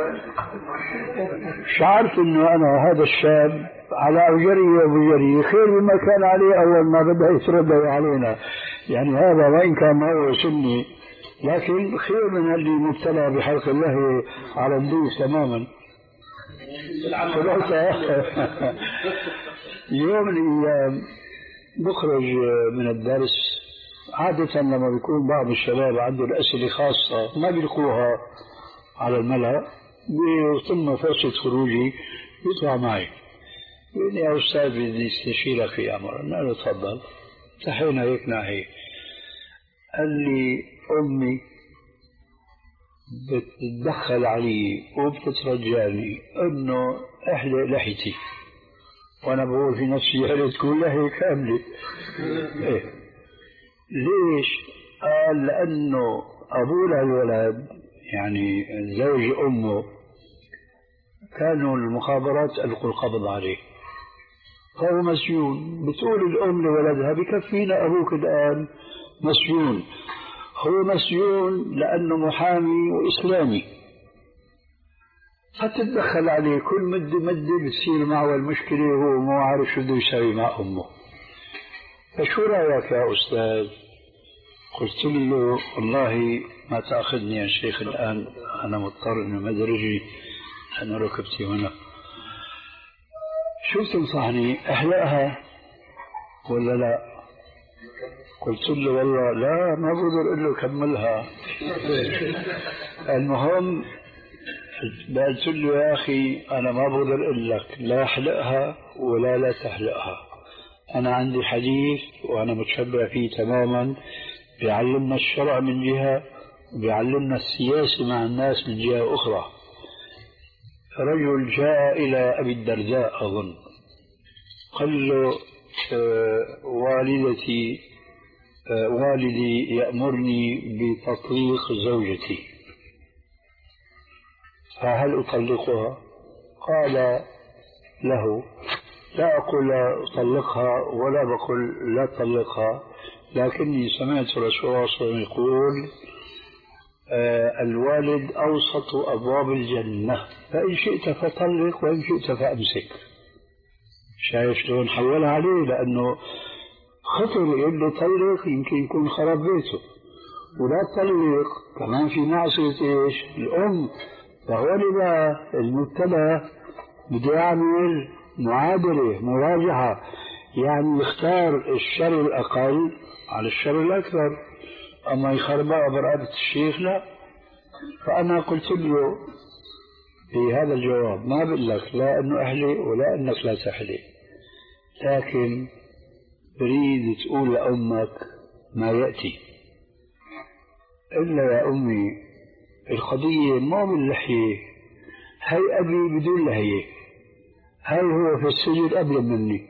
شعرت أنه أنا هذا الشاب على أجري وبجري خير مما كان عليه أول ما بدأ يتردد علينا. يعني هذا وإن كان هو سني لكن خير من اللي مبتلى بحلق الله على الدوس تماما. يوم من الأيام بخرج من الدرس، عادة لما بيكون بعض الشباب عنده أسئلة خاصة ما بيلقوها على الملأ، ثم فرصة خروجي يطلع معي يقول يا أستاذ بدي استشيرك في أمر. قلنا له تفضل. تحينا هيك ناحية، قال لي أمي بتتدخل علي وبتترجاني إنه أحلق لحيتي، وأنا بقول في نفسي يا ريت تكون لحية كاملة. إيه ليش؟ قال لأنه أبوه الولد يعني زوج أمه كانوا المخابرات ألقوا القبض عليه، فهو مسجون. بتقول الأم لولدها بكفينا أبوك الآن مسجون. هو مسجون لأنه محامي وإسلامي، فتتدخل عليه كل مدة مدة بتصير معه المشكلة وهو مو عارف شو بده يسوي مع أمه. فشو رأيك يا أستاذ؟ قلت له والله ما تأخذني يا شيخ الآن، أنا مضطر إنه مدرجي أنا ركبتي هنا. شو تنصحني أحلقها ولا لا؟ قلت له والله لا ما بقدر أقول له كملها. المهم قلت له يا أخي أنا ما بقدر أقول لك لا أحلقها ولا لا تحلقها، أنا عندي حديث وأنا متشبع فيه تماما، بيعلمنا الشرع من جهة وبيعلمنا السياسة مع الناس من جهة أخرى. رجل جاء إلى أبي الدرداء أظن، قال له آه والدتي آه والدي يأمرني بتطليق زوجتي، فهل أطلقها؟ قال له لا أقول طلقها ولا بقول لا طلقها، لكني سمعت رسول الله صلى الله عليه وسلم يقول آه الوالد أوسط أبواب الجنة، فإن شئت فطلق وإن شئت فأمسك. شايف شلون حولها عليه؟ لأنه خطر يقول له طلق يمكن يكون خرب بيته، ولا تطلق كمان في معصية إيش؟ الأم. فهو لذا المبتلى بده يعمل معادلة مراجعة، يعني يختار الشر الأقل على الشر الأكثر، أما يخربها برقبة الشيخ لا. فأنا قلت له في هذا الجواب ما بقول لك لا أنه أحلي ولا أنك لا تحلي، لكن بريد تقول لأمك ما يأتي. إلا يا أمي القضية ما باللحية، هاي أبي بدون لحية، هاي هو في السجن قبل مني،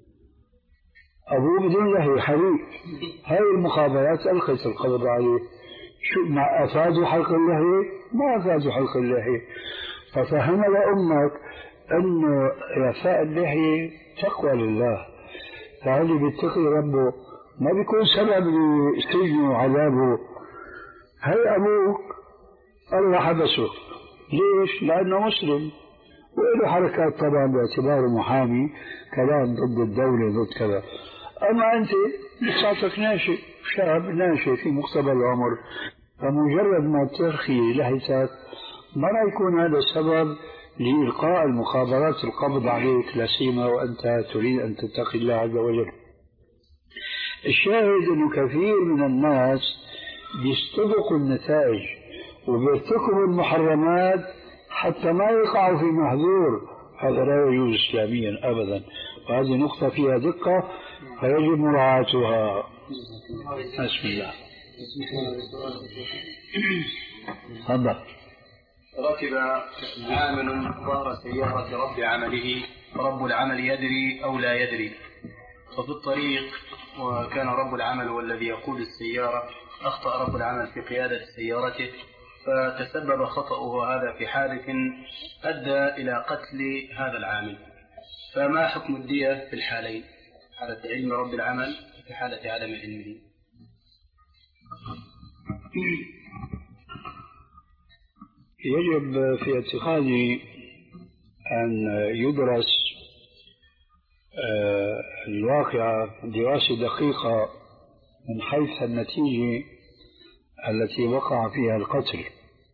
أبوه بدون لحية حريق، هاي المخابرات ألقت القبض عليه. شو مع أفادوا حلق اللحية؟ ما أفادوا حلق اللحية. ففهم لأمك أنه إعفاء اللحية تقوى لله، فهذا بيتقي ربه ما بيكون سبب لسجنه وعذابه. هاي أبوك الله حبسه، ليش؟ لأنه مسلم وله حركات طبعا باعتباره محامي، كلام ضد الدولة ضد كذا. أما أنت لساتك ناشئ، شاب ناشئ في مقتبل العمر، فمجرد ما ترخي لحيتك ما راح يكون هذا السبب لإلقاء المخابرات القبض عليك، لا سيما وأنت تريد أن تتقي الله عز وجل. الشاهد أنه كثير من الناس بيستبقوا النتائج وبيرتكبوا المحرمات حتى ما يقعوا في محظور، هذا لا يجوز إسلاميا أبدا، وهذه نقطة فيها دقة فيجب مراعاتها. بسم الله. تفضل. ركب عامل ظهر سيارة رب عمله، رب العمل يدري أو لا يدري، وفي الطريق وكان رب العمل والذي يقود السيارة أخطأ رب العمل في قيادة سيارته، فتسبب خطأه هذا في حادث أدى إلى قتل هذا العامل. فما حكم الدية في الحالين، حالة علم رب العمل وفي حالة عدم علمه؟ يجب في اعتقادي أن يدرس الواقعة دراسة دقيقة من حيث النتيجة التي وقع فيها القتل.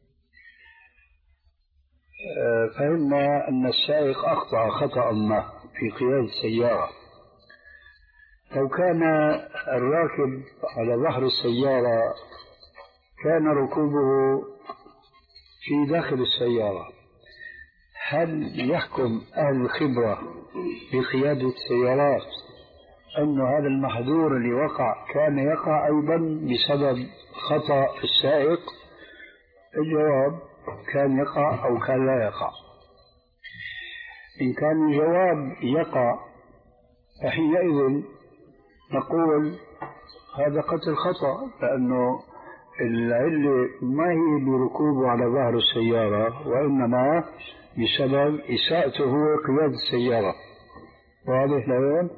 فهمنا أن السائق أخطأ خطأ ما في قيادة السيارة. لو كان الراكب على ظهر السيارة كان ركوبه في داخل السيارة، هل يحكم أهل الخبرة بقيادة السيارات أن هذا المحظور اللي وقع كان يقع أيضا بسبب خطأ السائق؟ الجواب كان يقع أو كان لا يقع. إن كان الجواب يقع فحينئذ نقول هذا قتل خطأ، لأنه العلة ما هي بركوبه على ظهر السيارة، وإنما بسبب إساءته هو قيادة السيارة. واضح الآن؟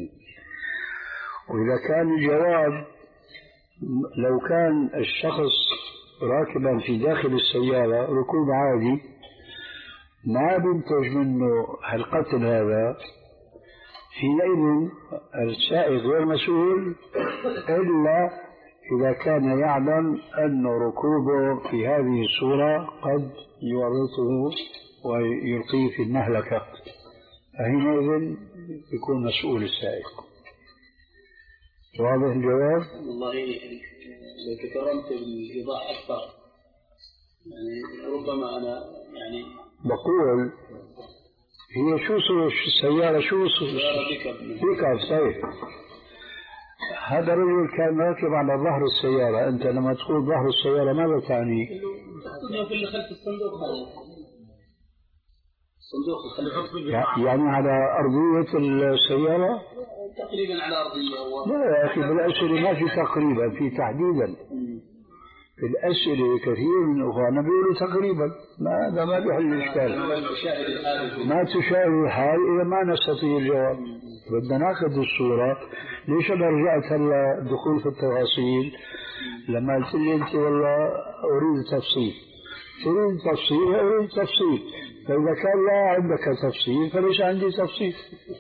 وإذا كان الجواب لو كان الشخص راكبا في داخل السيارة ركوب عادي ما بينتج منه هالقتل هذا، حينئذ السائق غير مسؤول إلا إذا كان يعلم أن ركوبه في هذه الصورة قد يورطه ويلقيه في المهلكة، فحينئذ يكون مسؤول السائق. واضح الجواب؟ والله لو تكرمت بالإيضاح أكثر، يعني ربما أنا يعني بقول هي شو السيارة شو بيك اب صحيح. هذا الرجل كان راكب على ظهر السيارة. أنت لما تقول ظهر السيارة ماذا تعني؟ الصندوق اللي خلف الصندوق هذا الصندوق يعني على أرضية السيارة؟ تقريبا على أرضية. لا يا أخي بالأسئلة ما في تقريبا، في تحديدا. في الأسئلة كثير من أخواننا بيقولوا تقريبا، ما هذا ما بيحل الإشكال. ما تشاهد الحال إذا ما نستطيع الجواب. بدنا ناخذ الصورة. ليش أنا رجعت هلا الدخول في التفاصيل لما قلت لي أنت والله أريد تفصيل. تريد تفصيل أريد تفصيل، فإذا كان لا عندك تفصيل فليس عندي تفصيل.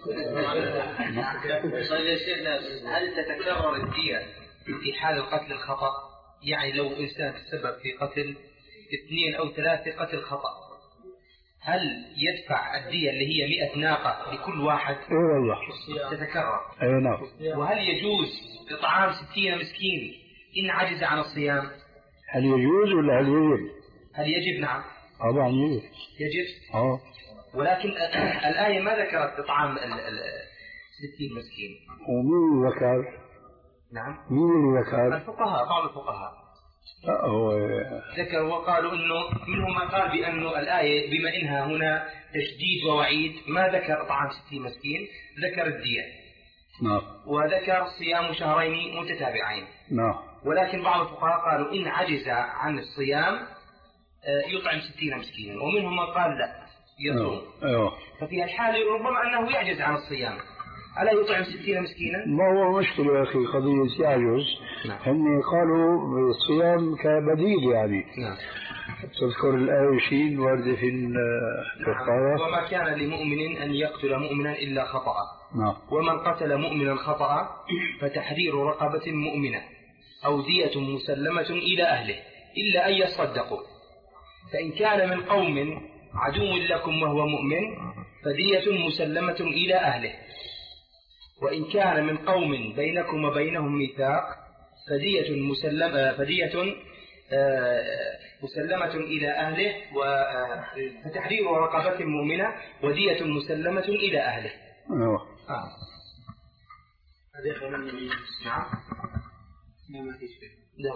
طيب يا شيخنا، هل تتكرر الدية في حال القتل الخطأ؟ يعني لو إنسان تسبب في قتل اثنين أو ثلاثة قتل خطأ، هل يدفع الدية اللي هي مئة ناقة لكل واحد؟ إيه والله تتكرر. أي نعم. وهل يجوز إطعام ستين مسكين إن عجز عن الصيام؟ هل يجوز ولا هل يجب؟ هل يجب؟ نعم طبعا يجب. يجب. اه ولكن الآية ما ذكرت إطعام ستين مسكين. ومين ذكر؟ نعم مين اللي ذكر؟ الفقهاء، بعض الفقهاء لا هو ذكر وقالوا انه منهم من قال بانه الايه بما انها هنا تشديد ووعيد ما ذكر اطعام ستين مسكين، ذكر الدية. نعم. وذكر صيام شهرين متتابعين. نعم. ولكن بعض الفقهاء قالوا ان عجز عن الصيام يطعم ستين مسكينا، ومنهم من قال لا يصوم. ايوه. ففي الحال ربما انه يعجز عن الصيام، ألا يطعم ستين مسكينا؟ ما هو مشكلة يا أخي قضية يعجز. نعم. هم قالوا بالصيام كبديل يعني. نعم. تذكر الآية شيء واردة في الكفارة. نعم. وما كان لمؤمن أن يقتل مؤمنا إلا خطأ. نعم. ومن قتل مؤمنا خطأ فتحرير رقبة مؤمنة أو دية مسلمة إلى أهله إلا أن يصدقوا، فإن كان من قوم عدو لكم وهو مؤمن فدية مسلمة إلى أهله، وإن كان من قوم بينكم وبينهم ميثاق فدية مسلمة فدية مسلمة إلى أهله وتحرير رقبة مؤمنة ودية مسلمة إلى أهله. أيوه. آه. نعم. ما في شيء. لا.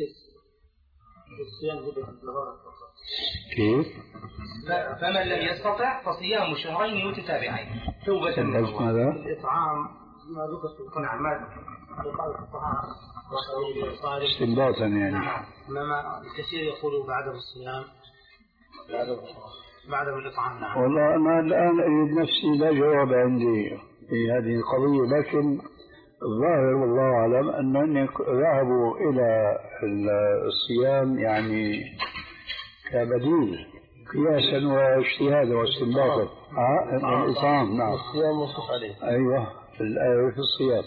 الصيام كيف؟ فمن لم يستطع فصيام شهرين متتابعين توبة من الله. ماذا؟ الإطعام ما ذكر في القرآن. نعم. ما قال الفقهاء استنباطا يعني. نعم. لما الكثير يقولوا بعدم الصيام بعدم بعدم الإطعام. نعم. والله أنا الآن أجد نفسي لا جواب عندي في هذه القضية، لكن الظاهر والله أعلم أنهم ذهبوا إلى الصيام يعني كبديل قياسا واجتهادا واستنباطا. اه الإطعام. نعم. الصيام منصوص عليه. أيوه في الآية في الصيام.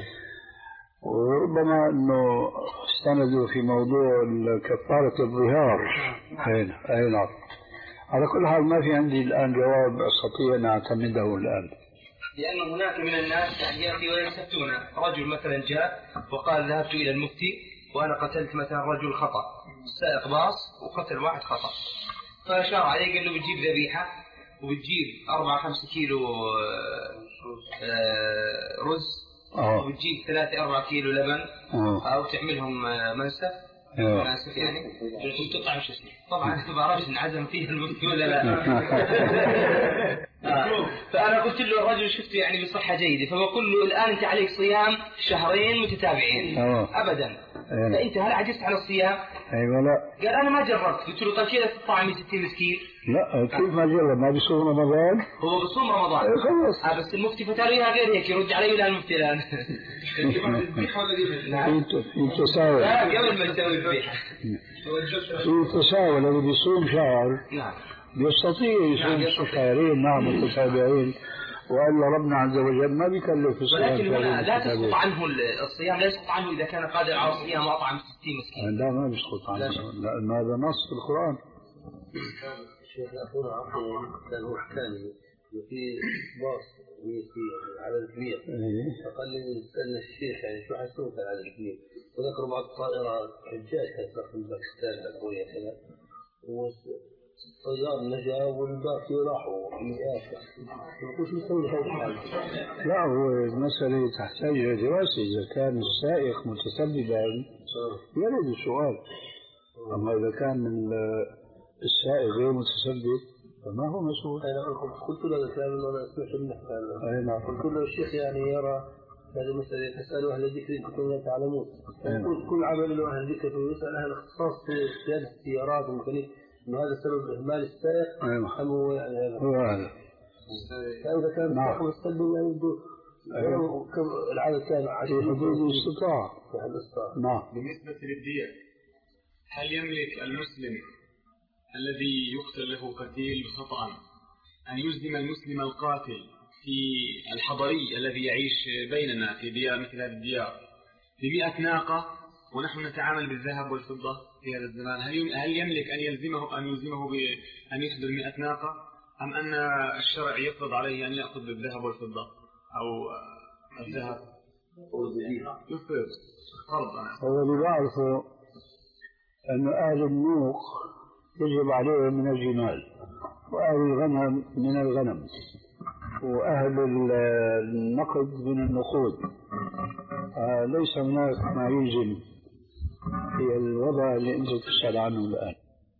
وربما أنه استندوا في موضوع كفارة الظهار. أي نعم. على كل حال ما في عندي الآن جواب أستطيع أن أعتمده الآن، لأن هناك من الناس يعني يأتي ويستفتون. رجل مثلا جاء وقال ذهبت إلى المفتي وأنا قتلت مثلا رجل خطأ، سائق باص وقتل واحد خطأ، فأشار عليه قال له بتجيب ذبيحة وبتجيب أربعة خمسة كيلو رز أوه. وبتجيب ثلاثة أربعة كيلو لبن أوه. أو تعملهم منسف مناسف يعني ثم تطعم شو اسمه. طبعا ما بعرفش انعزم فيه المفتي ولا لا. آه. فأنا قلت له الرجل شفته يعني بصحة جيدة، فبقول له الآن أنت عليك صيام شهرين متتابعين. أوه. أبدا. أيوة. فأنت هل عجزت عن الصيام؟ أيوة. لا. قال أنا ما جربت. قلت له طيب كذا تطعمي ستين مسكين؟ لا كيف ما جرب؟ ما بيصوم رمضان؟ هو بيصوم رمضان. أيه خلص. آه بس المفتي فتاله إياها غير هيك، يرد علي ولا المفتي الآن. في تساوي. لا قبل ما يسوي الذبيحة. في تساوي الذي بيصوم شهر. نعم. بيستطيع يصوم شهرين نعم متتابعين، وإلا ربنا عز وجل ما بيكلف الصيام. ولكن هنا لا تسقط عنه الصيام، لا يسقط عنه إذا كان قادر على الصيام وأطعم ستين مسكين. لا ما بيسقط عنه لأن هذا نص في القرآن. الشيخ الأخير عفوا كان هو حكاني وفي باص مية عدد كبير، فقال لي سألنا الشيخ يعني شو حسوه كان عدد كبير، وذكروا بعض الطائرات حجاج كانت من باكستان أو كذا، طيار نجا والباقي راحوا مئات، وش نسوي هذا الحال؟ لا، هو المسألة تحتاج إلى دراسة. إذا كان السائق متسببا يرد السؤال، أما إذا كان السائق غير متسبب فما هو مسؤول. أنا قلت له هذا الكلام وأنا سمعت منه هذا. قلت له الشيخ يعني يرى هذه المسألة تسألوا أهل الذكر إن كنتم لا تعلمون. يقول كل عمل له أهل الذكر ويسأل أهل الاختصاص في قيادة السيارات وميكانيك، إنه هذا سبب إهمال السائق. أيوة. أم هو يعني هذا؟ هو هذا. فإذا كان السائق مستلزم يعني يبدو العدد كان في حدود الاستطاعة. نعم. بالنسبة للدية، هل يملك المسلم الذي يقتل له قتيل خطأ أن يلزم المسلم القاتل في الحضري الذي يعيش بيننا في ديار مثل هذه الديار بمئة ناقة ونحن نتعامل بالذهب والفضة في هذا الزمان؟ هل يملك أن يلزمه أن يلزمه بأن يحضر مئة ناقة، أم أن الشرع يفرض عليه أن يأخذ بالذهب والفضة أو الذهب يفرض فرض؟ هو اللي بعرفه أن أهل النوق يجب عليهم من الجمال، وأهل الغنم من الغنم، وأهل النقد من النقود. آه ليس هناك ما يلزم في الوضع اللي أنت تسأل عنه الآن.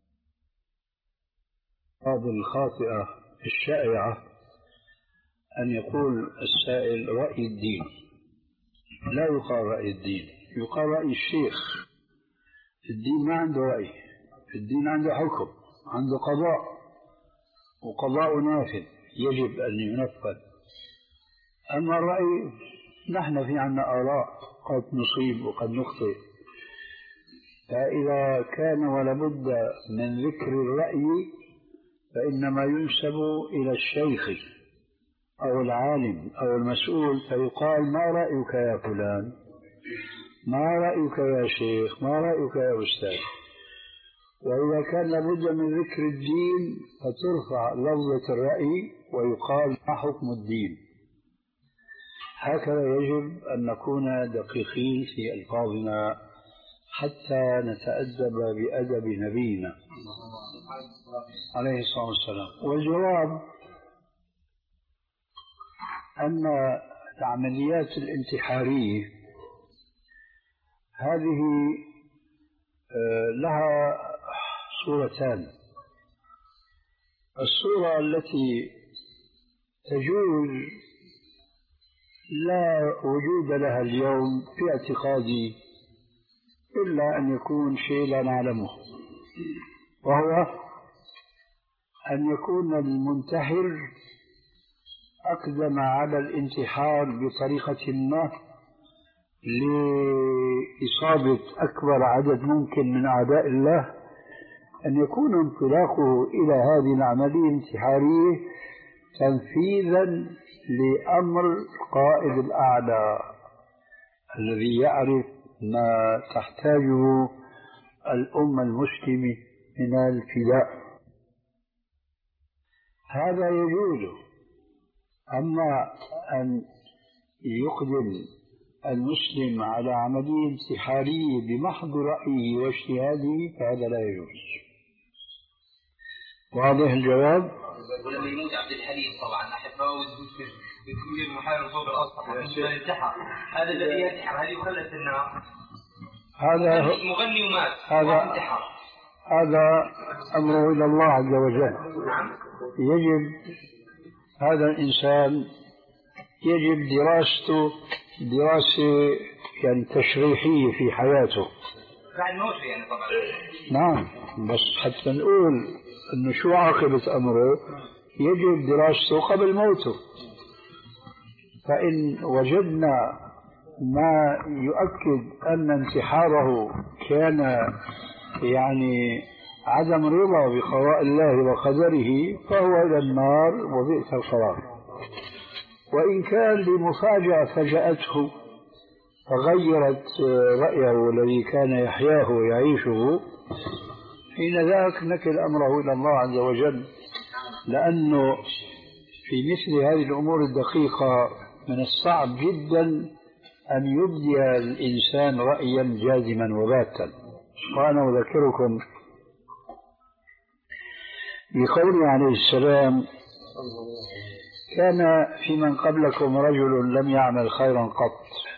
هذه الخاطئة الشائعة أن يقول السائل رأي الدين. لا يقال رأي الدين، يقال رأي الشيخ. الدين ما عنده رأي، الدين عنده حكم، عنده قضاء، وقضاء نافذ يجب أن ينفذ. أما الرأي نحن في عنا آراء قد نصيب وقد نخطئ، فإذا كان ولابد من ذكر الرأي فإنما ينسب إلى الشيخ أو العالم أو المسؤول، فيقال ما رأيك يا فلان، ما رأيك يا شيخ، ما رأيك يا أستاذ. وإذا كان لابد من ذكر الدين فترفع لفظة الرأي ويقال ما حكم الدين. هكذا يجب أن نكون دقيقين في ألفاظنا حتى نتأدب بأدب نبينا عليه الصلاة والسلام. والجواب أن العمليات الانتحارية هذه لها صورتان. الصورة التي تجوز لا وجود لها اليوم في اعتقادي إلا أن يكون شيء لا نعلمه، وهو أن يكون المنتحر أقدم على الانتحار بطريقة ما لإصابة أكبر عدد ممكن من أعداء الله، أن يكون انطلاقه إلى هذه العملية الانتحارية تنفيذا لأمر القائد الأعلى الذي يعرف ما تحتاجه الأمة المسلمة من الفداء. هذا يجوز. أما أن يقدم المسلم على عملية انتحارية بمحض رأيه واجتهاده فهذا لا يجوز. واضح الجواب؟ ولما يموت عبد الحليم طبعا أحبه بتكون المحارب فوق الأسطح ينتحر، هذا الذي ينتحر هل يخلد في النار؟ هذا مغني ومات هذا انتحر، هذا أمره إلى الله عز وجل. يجب هذا الإنسان يجب دراسته دراسة يعني تشريحية في حياته بعد موته يعني طبعا. نعم، بس حتى نقول إنه شو عاقبة أمره يجب دراسته قبل موته. فإن وجدنا ما يؤكد أن انتحاره كان يعني عدم رضا بقضاء الله وقدره فهو إلى النار وبئس القرار. وإن كان لمفاجأة فجأته فغيرت رأيه الذي كان يحياه ويعيشه، حين ذاك نكل أمره إلى الله عز وجل، لأنه في مثل هذه الأمور الدقيقة من الصعب جدا أن يبدي الإنسان رأيا جازما وباتا. وأنا أذكركم بقوله عليه السلام: كان في من قبلكم رجل لم يعمل خيرا قط،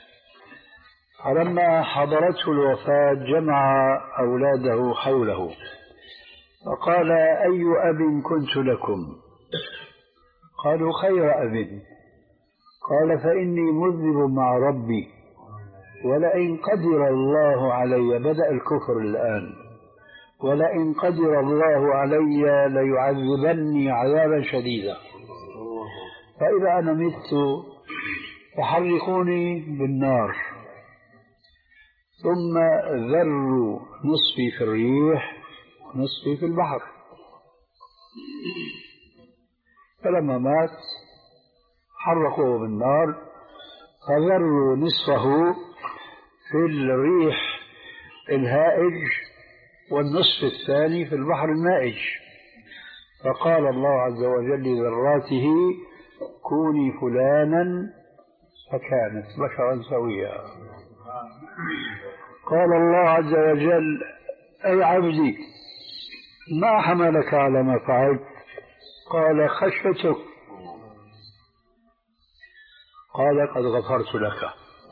فلما حضرته الوفاة جمع أولاده حوله فقال: أي أب كنت لكم؟ قالوا: خير أب. قال: فإني مذنب مع ربي، ولئن قدر الله علي، بدأ الكفر الآن، ولئن قدر الله علي ليعذبني عذابا شديدا، فإذا أنا مت فحرقوني بالنار ثم ذروا نصفي في الريح ونصفي في البحر. فلما مات حرقوه بالنار فذروا نصفه في الريح الهائج والنصف الثاني في البحر المائج. فقال الله عز وجل لذراته: كوني فلانا، فكانت بشرا سويا. قال الله عز وجل: أي عبدي ما حملك على ما فعلت؟ قال: خشيتك. قال: قد غفرت لك.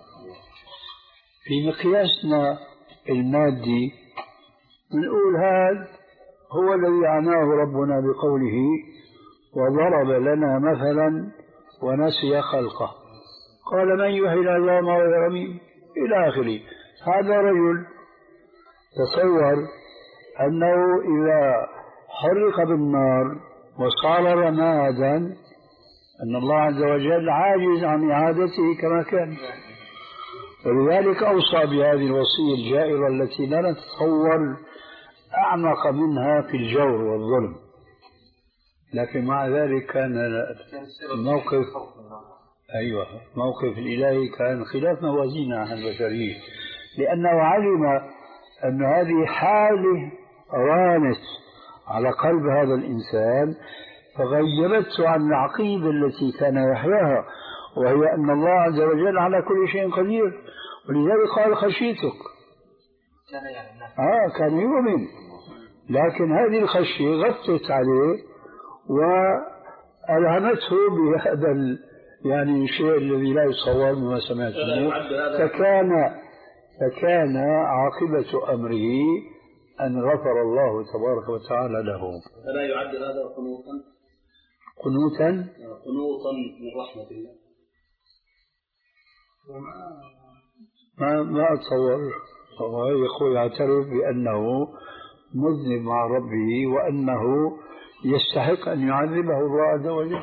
في مقياسنا المادي نقول هذا هو الذي عناه ربنا بقوله: وضرب لنا مثلا ونسي خلقه، قال: من يحيي العظام وهي رميم، إلى آخره. هذا رجل تصور أنه إذا حرق بالنار وصار رمادا أن الله عز وجل عاجز عن إعادته كما كان، ولذلك أوصى بهذه الوصية الجائرة التي لا نتصور أعمق منها في الجور والظلم. لكن مع ذلك كان الموقف أيوة موقف الإلهي كان خلاف موازينه عن البشرية، لأنه علم أن هذه حالة رانت على قلب هذا الإنسان فغيبته عن العقيدة التي كان يحياها، وهي أن الله عز وجل على كل شيء قدير. ولذلك قال: خشيتك. آه كان يؤمن، لكن هذه الخشية غطت عليه وألهمته بهذا يعني الشيء الذي لا يتصور مما سمعت منه. فكان فكان عاقبة أمره أن غفر الله تبارك وتعالى له. فلا يعد هذا قنوطا قنوطا قنوطا من رحمة الله. ما ما أتصور. هو يقول يعترف بأنه مذنب مع ربه وأنه يستحق أن يعذبه الله عز وجل.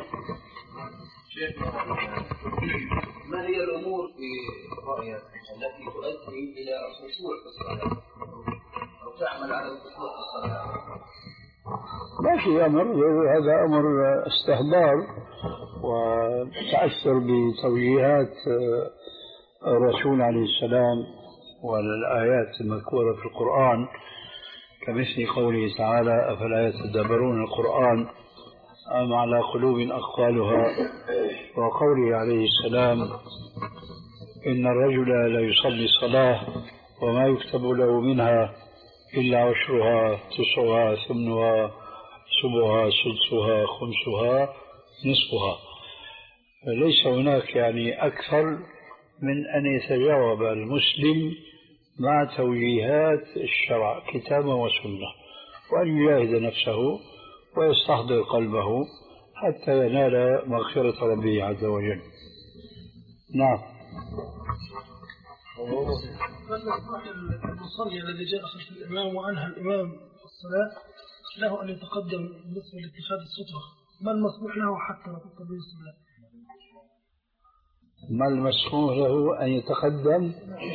ما هي الأمور في رأيك التي تؤدي إلى الخشوع في الصلاة أو تعمل على الخشوع في الصلاة؟ ما في أمر، هذا أمر استحضار وتأثر بتوجيهات الرسول عليه السلام والآيات المذكورة في القرآن، كمثل قوله تعالى: أفلا يتدبرون القرآن أم على قلوب أقفالها، وقوله عليه السلام: إن الرجل لا يصلي الصلاة وما يكتب له منها إلا عشرها تسعها ثمنها سبعها سدسها خمسها نصفها. فليس هناك يعني أكثر من أن يتجاوب المسلم مع توجيهات الشرع كتابا وسنة، وأن يجاهد نفسه ويستحضر قلبه حتى ينال مغفرة ربه عز وجل. نعم. المصلي الذي جاء خلف الإمام وأنهى الإمام الصلاة له أن يتقدم بالنسبة لاتخاذ السترة، ما المسموح له حتى نقول بالنسبة له؟ ما المسموح له أن يتقدم؟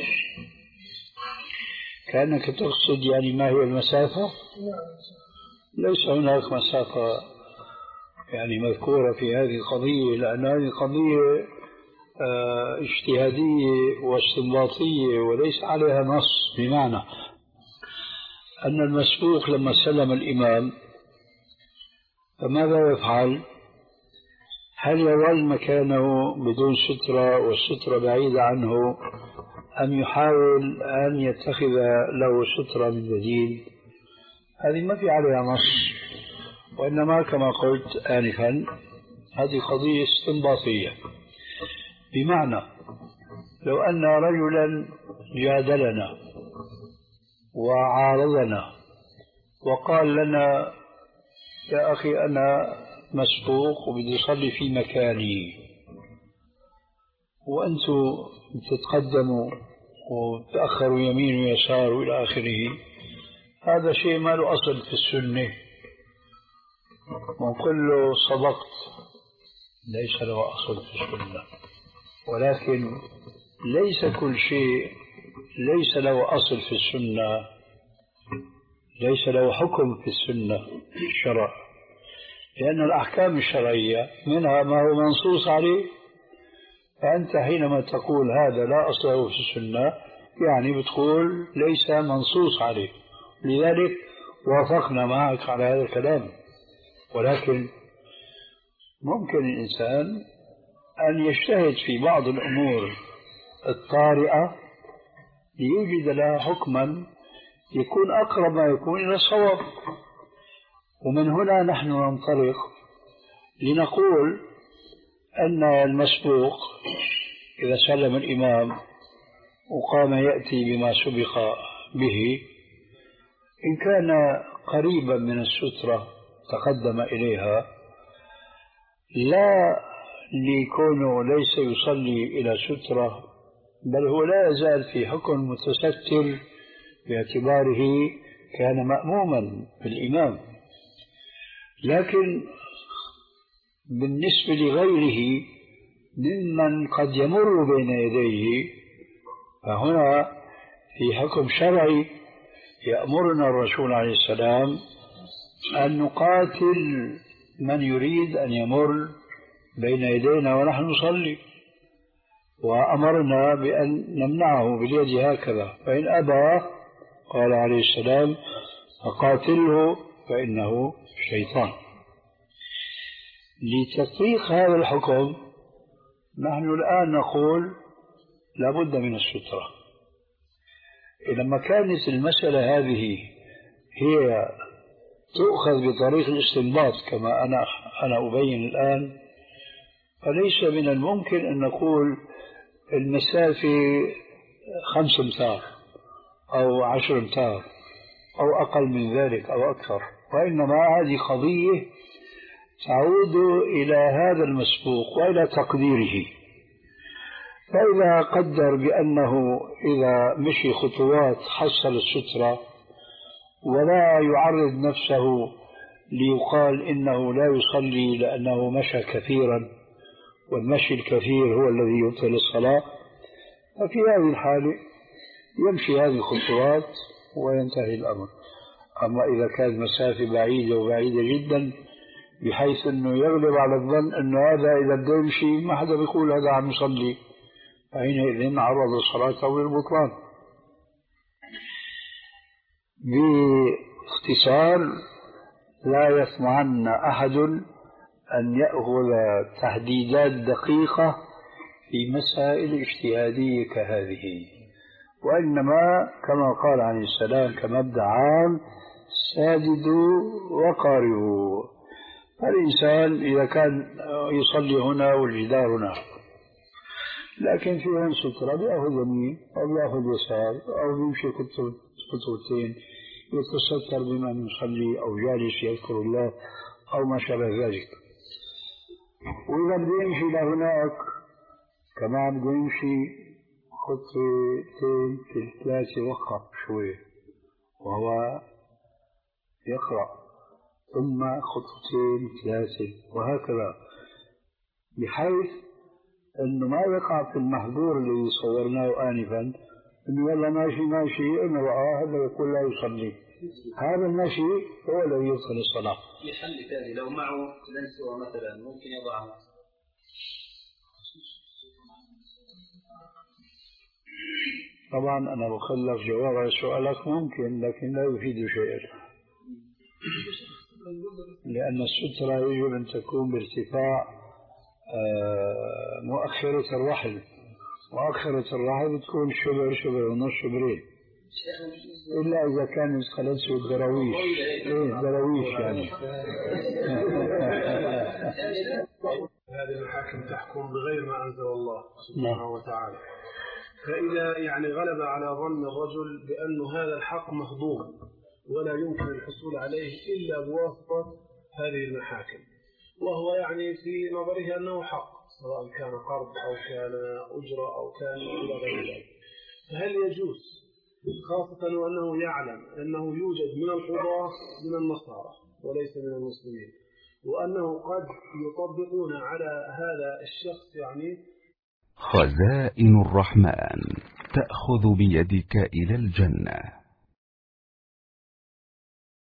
كأنك تقصد يعني ما هي المسافة؟ ليس هناك مسافة يعني مذكورة في هذه القضية، لأن هذه قضية اه اجتهادية واستنباطية وليس عليها نص، بمعنى أن المسبوق لما سلم الإمام فماذا يفعل؟ هل يظل مكانه بدون سترة والسترة بعيدة عنه، أم يحاول أن يتخذ له سترة من بديل؟ هذه ما في عليها نص، وإنما كما قلت آنفا هذه قضية استنباطية، بمعنى لو أن رجلا جادلنا وعارضنا وقال لنا يا أخي أنا مسبوق وبدي أصلي في مكاني وأنتم تتقدموا وتأخروا يمين ويسار وإلى آخره، هذا شيء ما له أصل في السنة، ونقول له صدقت، ليس له أصل في السنة. ولكن ليس كل شيء ليس له أصل في السنة ليس له حكم في السنة في الشرع، لأن الأحكام الشرعية منها ما هو منصوص عليه، فأنت حينما تقول هذا لا أصل له في السنة يعني بتقول ليس منصوص عليه، لذلك وافقنا معك على هذا الكلام. ولكن ممكن الإنسان أن يجتهد في بعض الأمور الطارئة ليوجد لها حكما يكون أقرب ما يكون إلى الصواب. ومن هنا نحن ننطلق لنقول أن المسبوق إذا سلم الإمام وقام يأتي بما سبق به إن كان قريبا من السترة تقدم إليها، لا لكونه ليس يصلي إلى سترة، بل هو لا يزال في حكم متستر باعتباره كان مأموما بالإمام. لكن بالنسبة لغيره ممن قد يمر بين يديه فهنا في حكم شرعي يأمرنا الرسول عليه السلام أن نقاتل من يريد أن يمر بين يدينا ونحن نصلي، وأمرنا بأن نمنعه باليد هكذا، فإن أبى قال عليه السلام فقاتله فإنه شيطان. لتطبيق هذا الحكم نحن الآن نقول لابد من السترة. لما كانت المسألة هذه هي تؤخذ بطريق الاستنباط كما أنا أنا أبين الآن، فليس من الممكن أن نقول المسافة خمس أمتار أو عشر أمتار أو أقل من ذلك أو أكثر، وإنما هذه قضية تعود إلى هذا المسبوق وإلى تقديره. فإذا قدر بأنه إذا مشي خطوات حصل السترة ولا يعرض نفسه ليقال إنه لا يصلي لأنه مشى كثيرا والمشي الكثير هو الذي يبطل الصلاة، ففي هذه الحالة يمشي هذه الخطوات وينتهي الأمر. أما إذا كانت مسافة بعيدة وبعيدة جدا بحيث أنه يغلب على الظن أنه هذا إذا بده يمشي ما حدا بيقول هذا عم يصلي، فحينئذ عرض الصلاة للبطلان. باختصار لا يسمعن أحد أن يأخذ تحديدات دقيقة في مسائل اجتهادية كهذه، وإنما كما قال عليه السلام كمبدأ عام ساددوا وقاربوا. الإنسان إذا كان يصلي هنا والجدار هناك لكن في هون سترة بيأخذ يمين أو بيأخذ يسار أو بيمشي خطوتين يتستر بمن يصلي أو جالس يذكر الله أو ما شابه ذلك. وإذا بده يمشي لهناك كمان بده يمشي خطوتين في ثلاثة وقف شوي وهو يقرأ، ثم خطوتين ثلاثة وهكذا، بحيث أنه ما يقع في المحظور الذي صورناه آنفا أنه والله ماشي ماشي أنه رأى هذا يقول لا يصلي، هذا المشي هو الذي يدخل الصلاة. يحل ثاني لو معه لنسوة مثلا ممكن يضعها. طبعا أنا بخلف جواب على سؤالك ممكن، لكن لا يفيد شيئا، لأن السترة يجب أن تكون بارتفاع مؤخرة الرحل، مؤخرة الرحل بتكون شبر شبر ونص شبرين، إلا إذا كان خلصوا الدراويش. إيه دراويش يعني. هذه المحاكم تحكم بغير ما أنزل الله سبحانه وتعالى. فإذا يعني غلب على ظن الرجل بأن هذا الحق مهضوم ولا يمكن الحصول عليه إلا بواسطة هذه المحاكم، وهو يعني في نظره أنه حق سواء كان قرض أو كان أجرة أو كان إلى غير ذلك، فهل يجوز خاصة وأنه يعلم أنه يوجد من القضاة من النصارى وليس من المسلمين، وأنه قد يطبقون على هذا الشخص يعني خزائن الرحمن تأخذ بيدك إلى الجنة.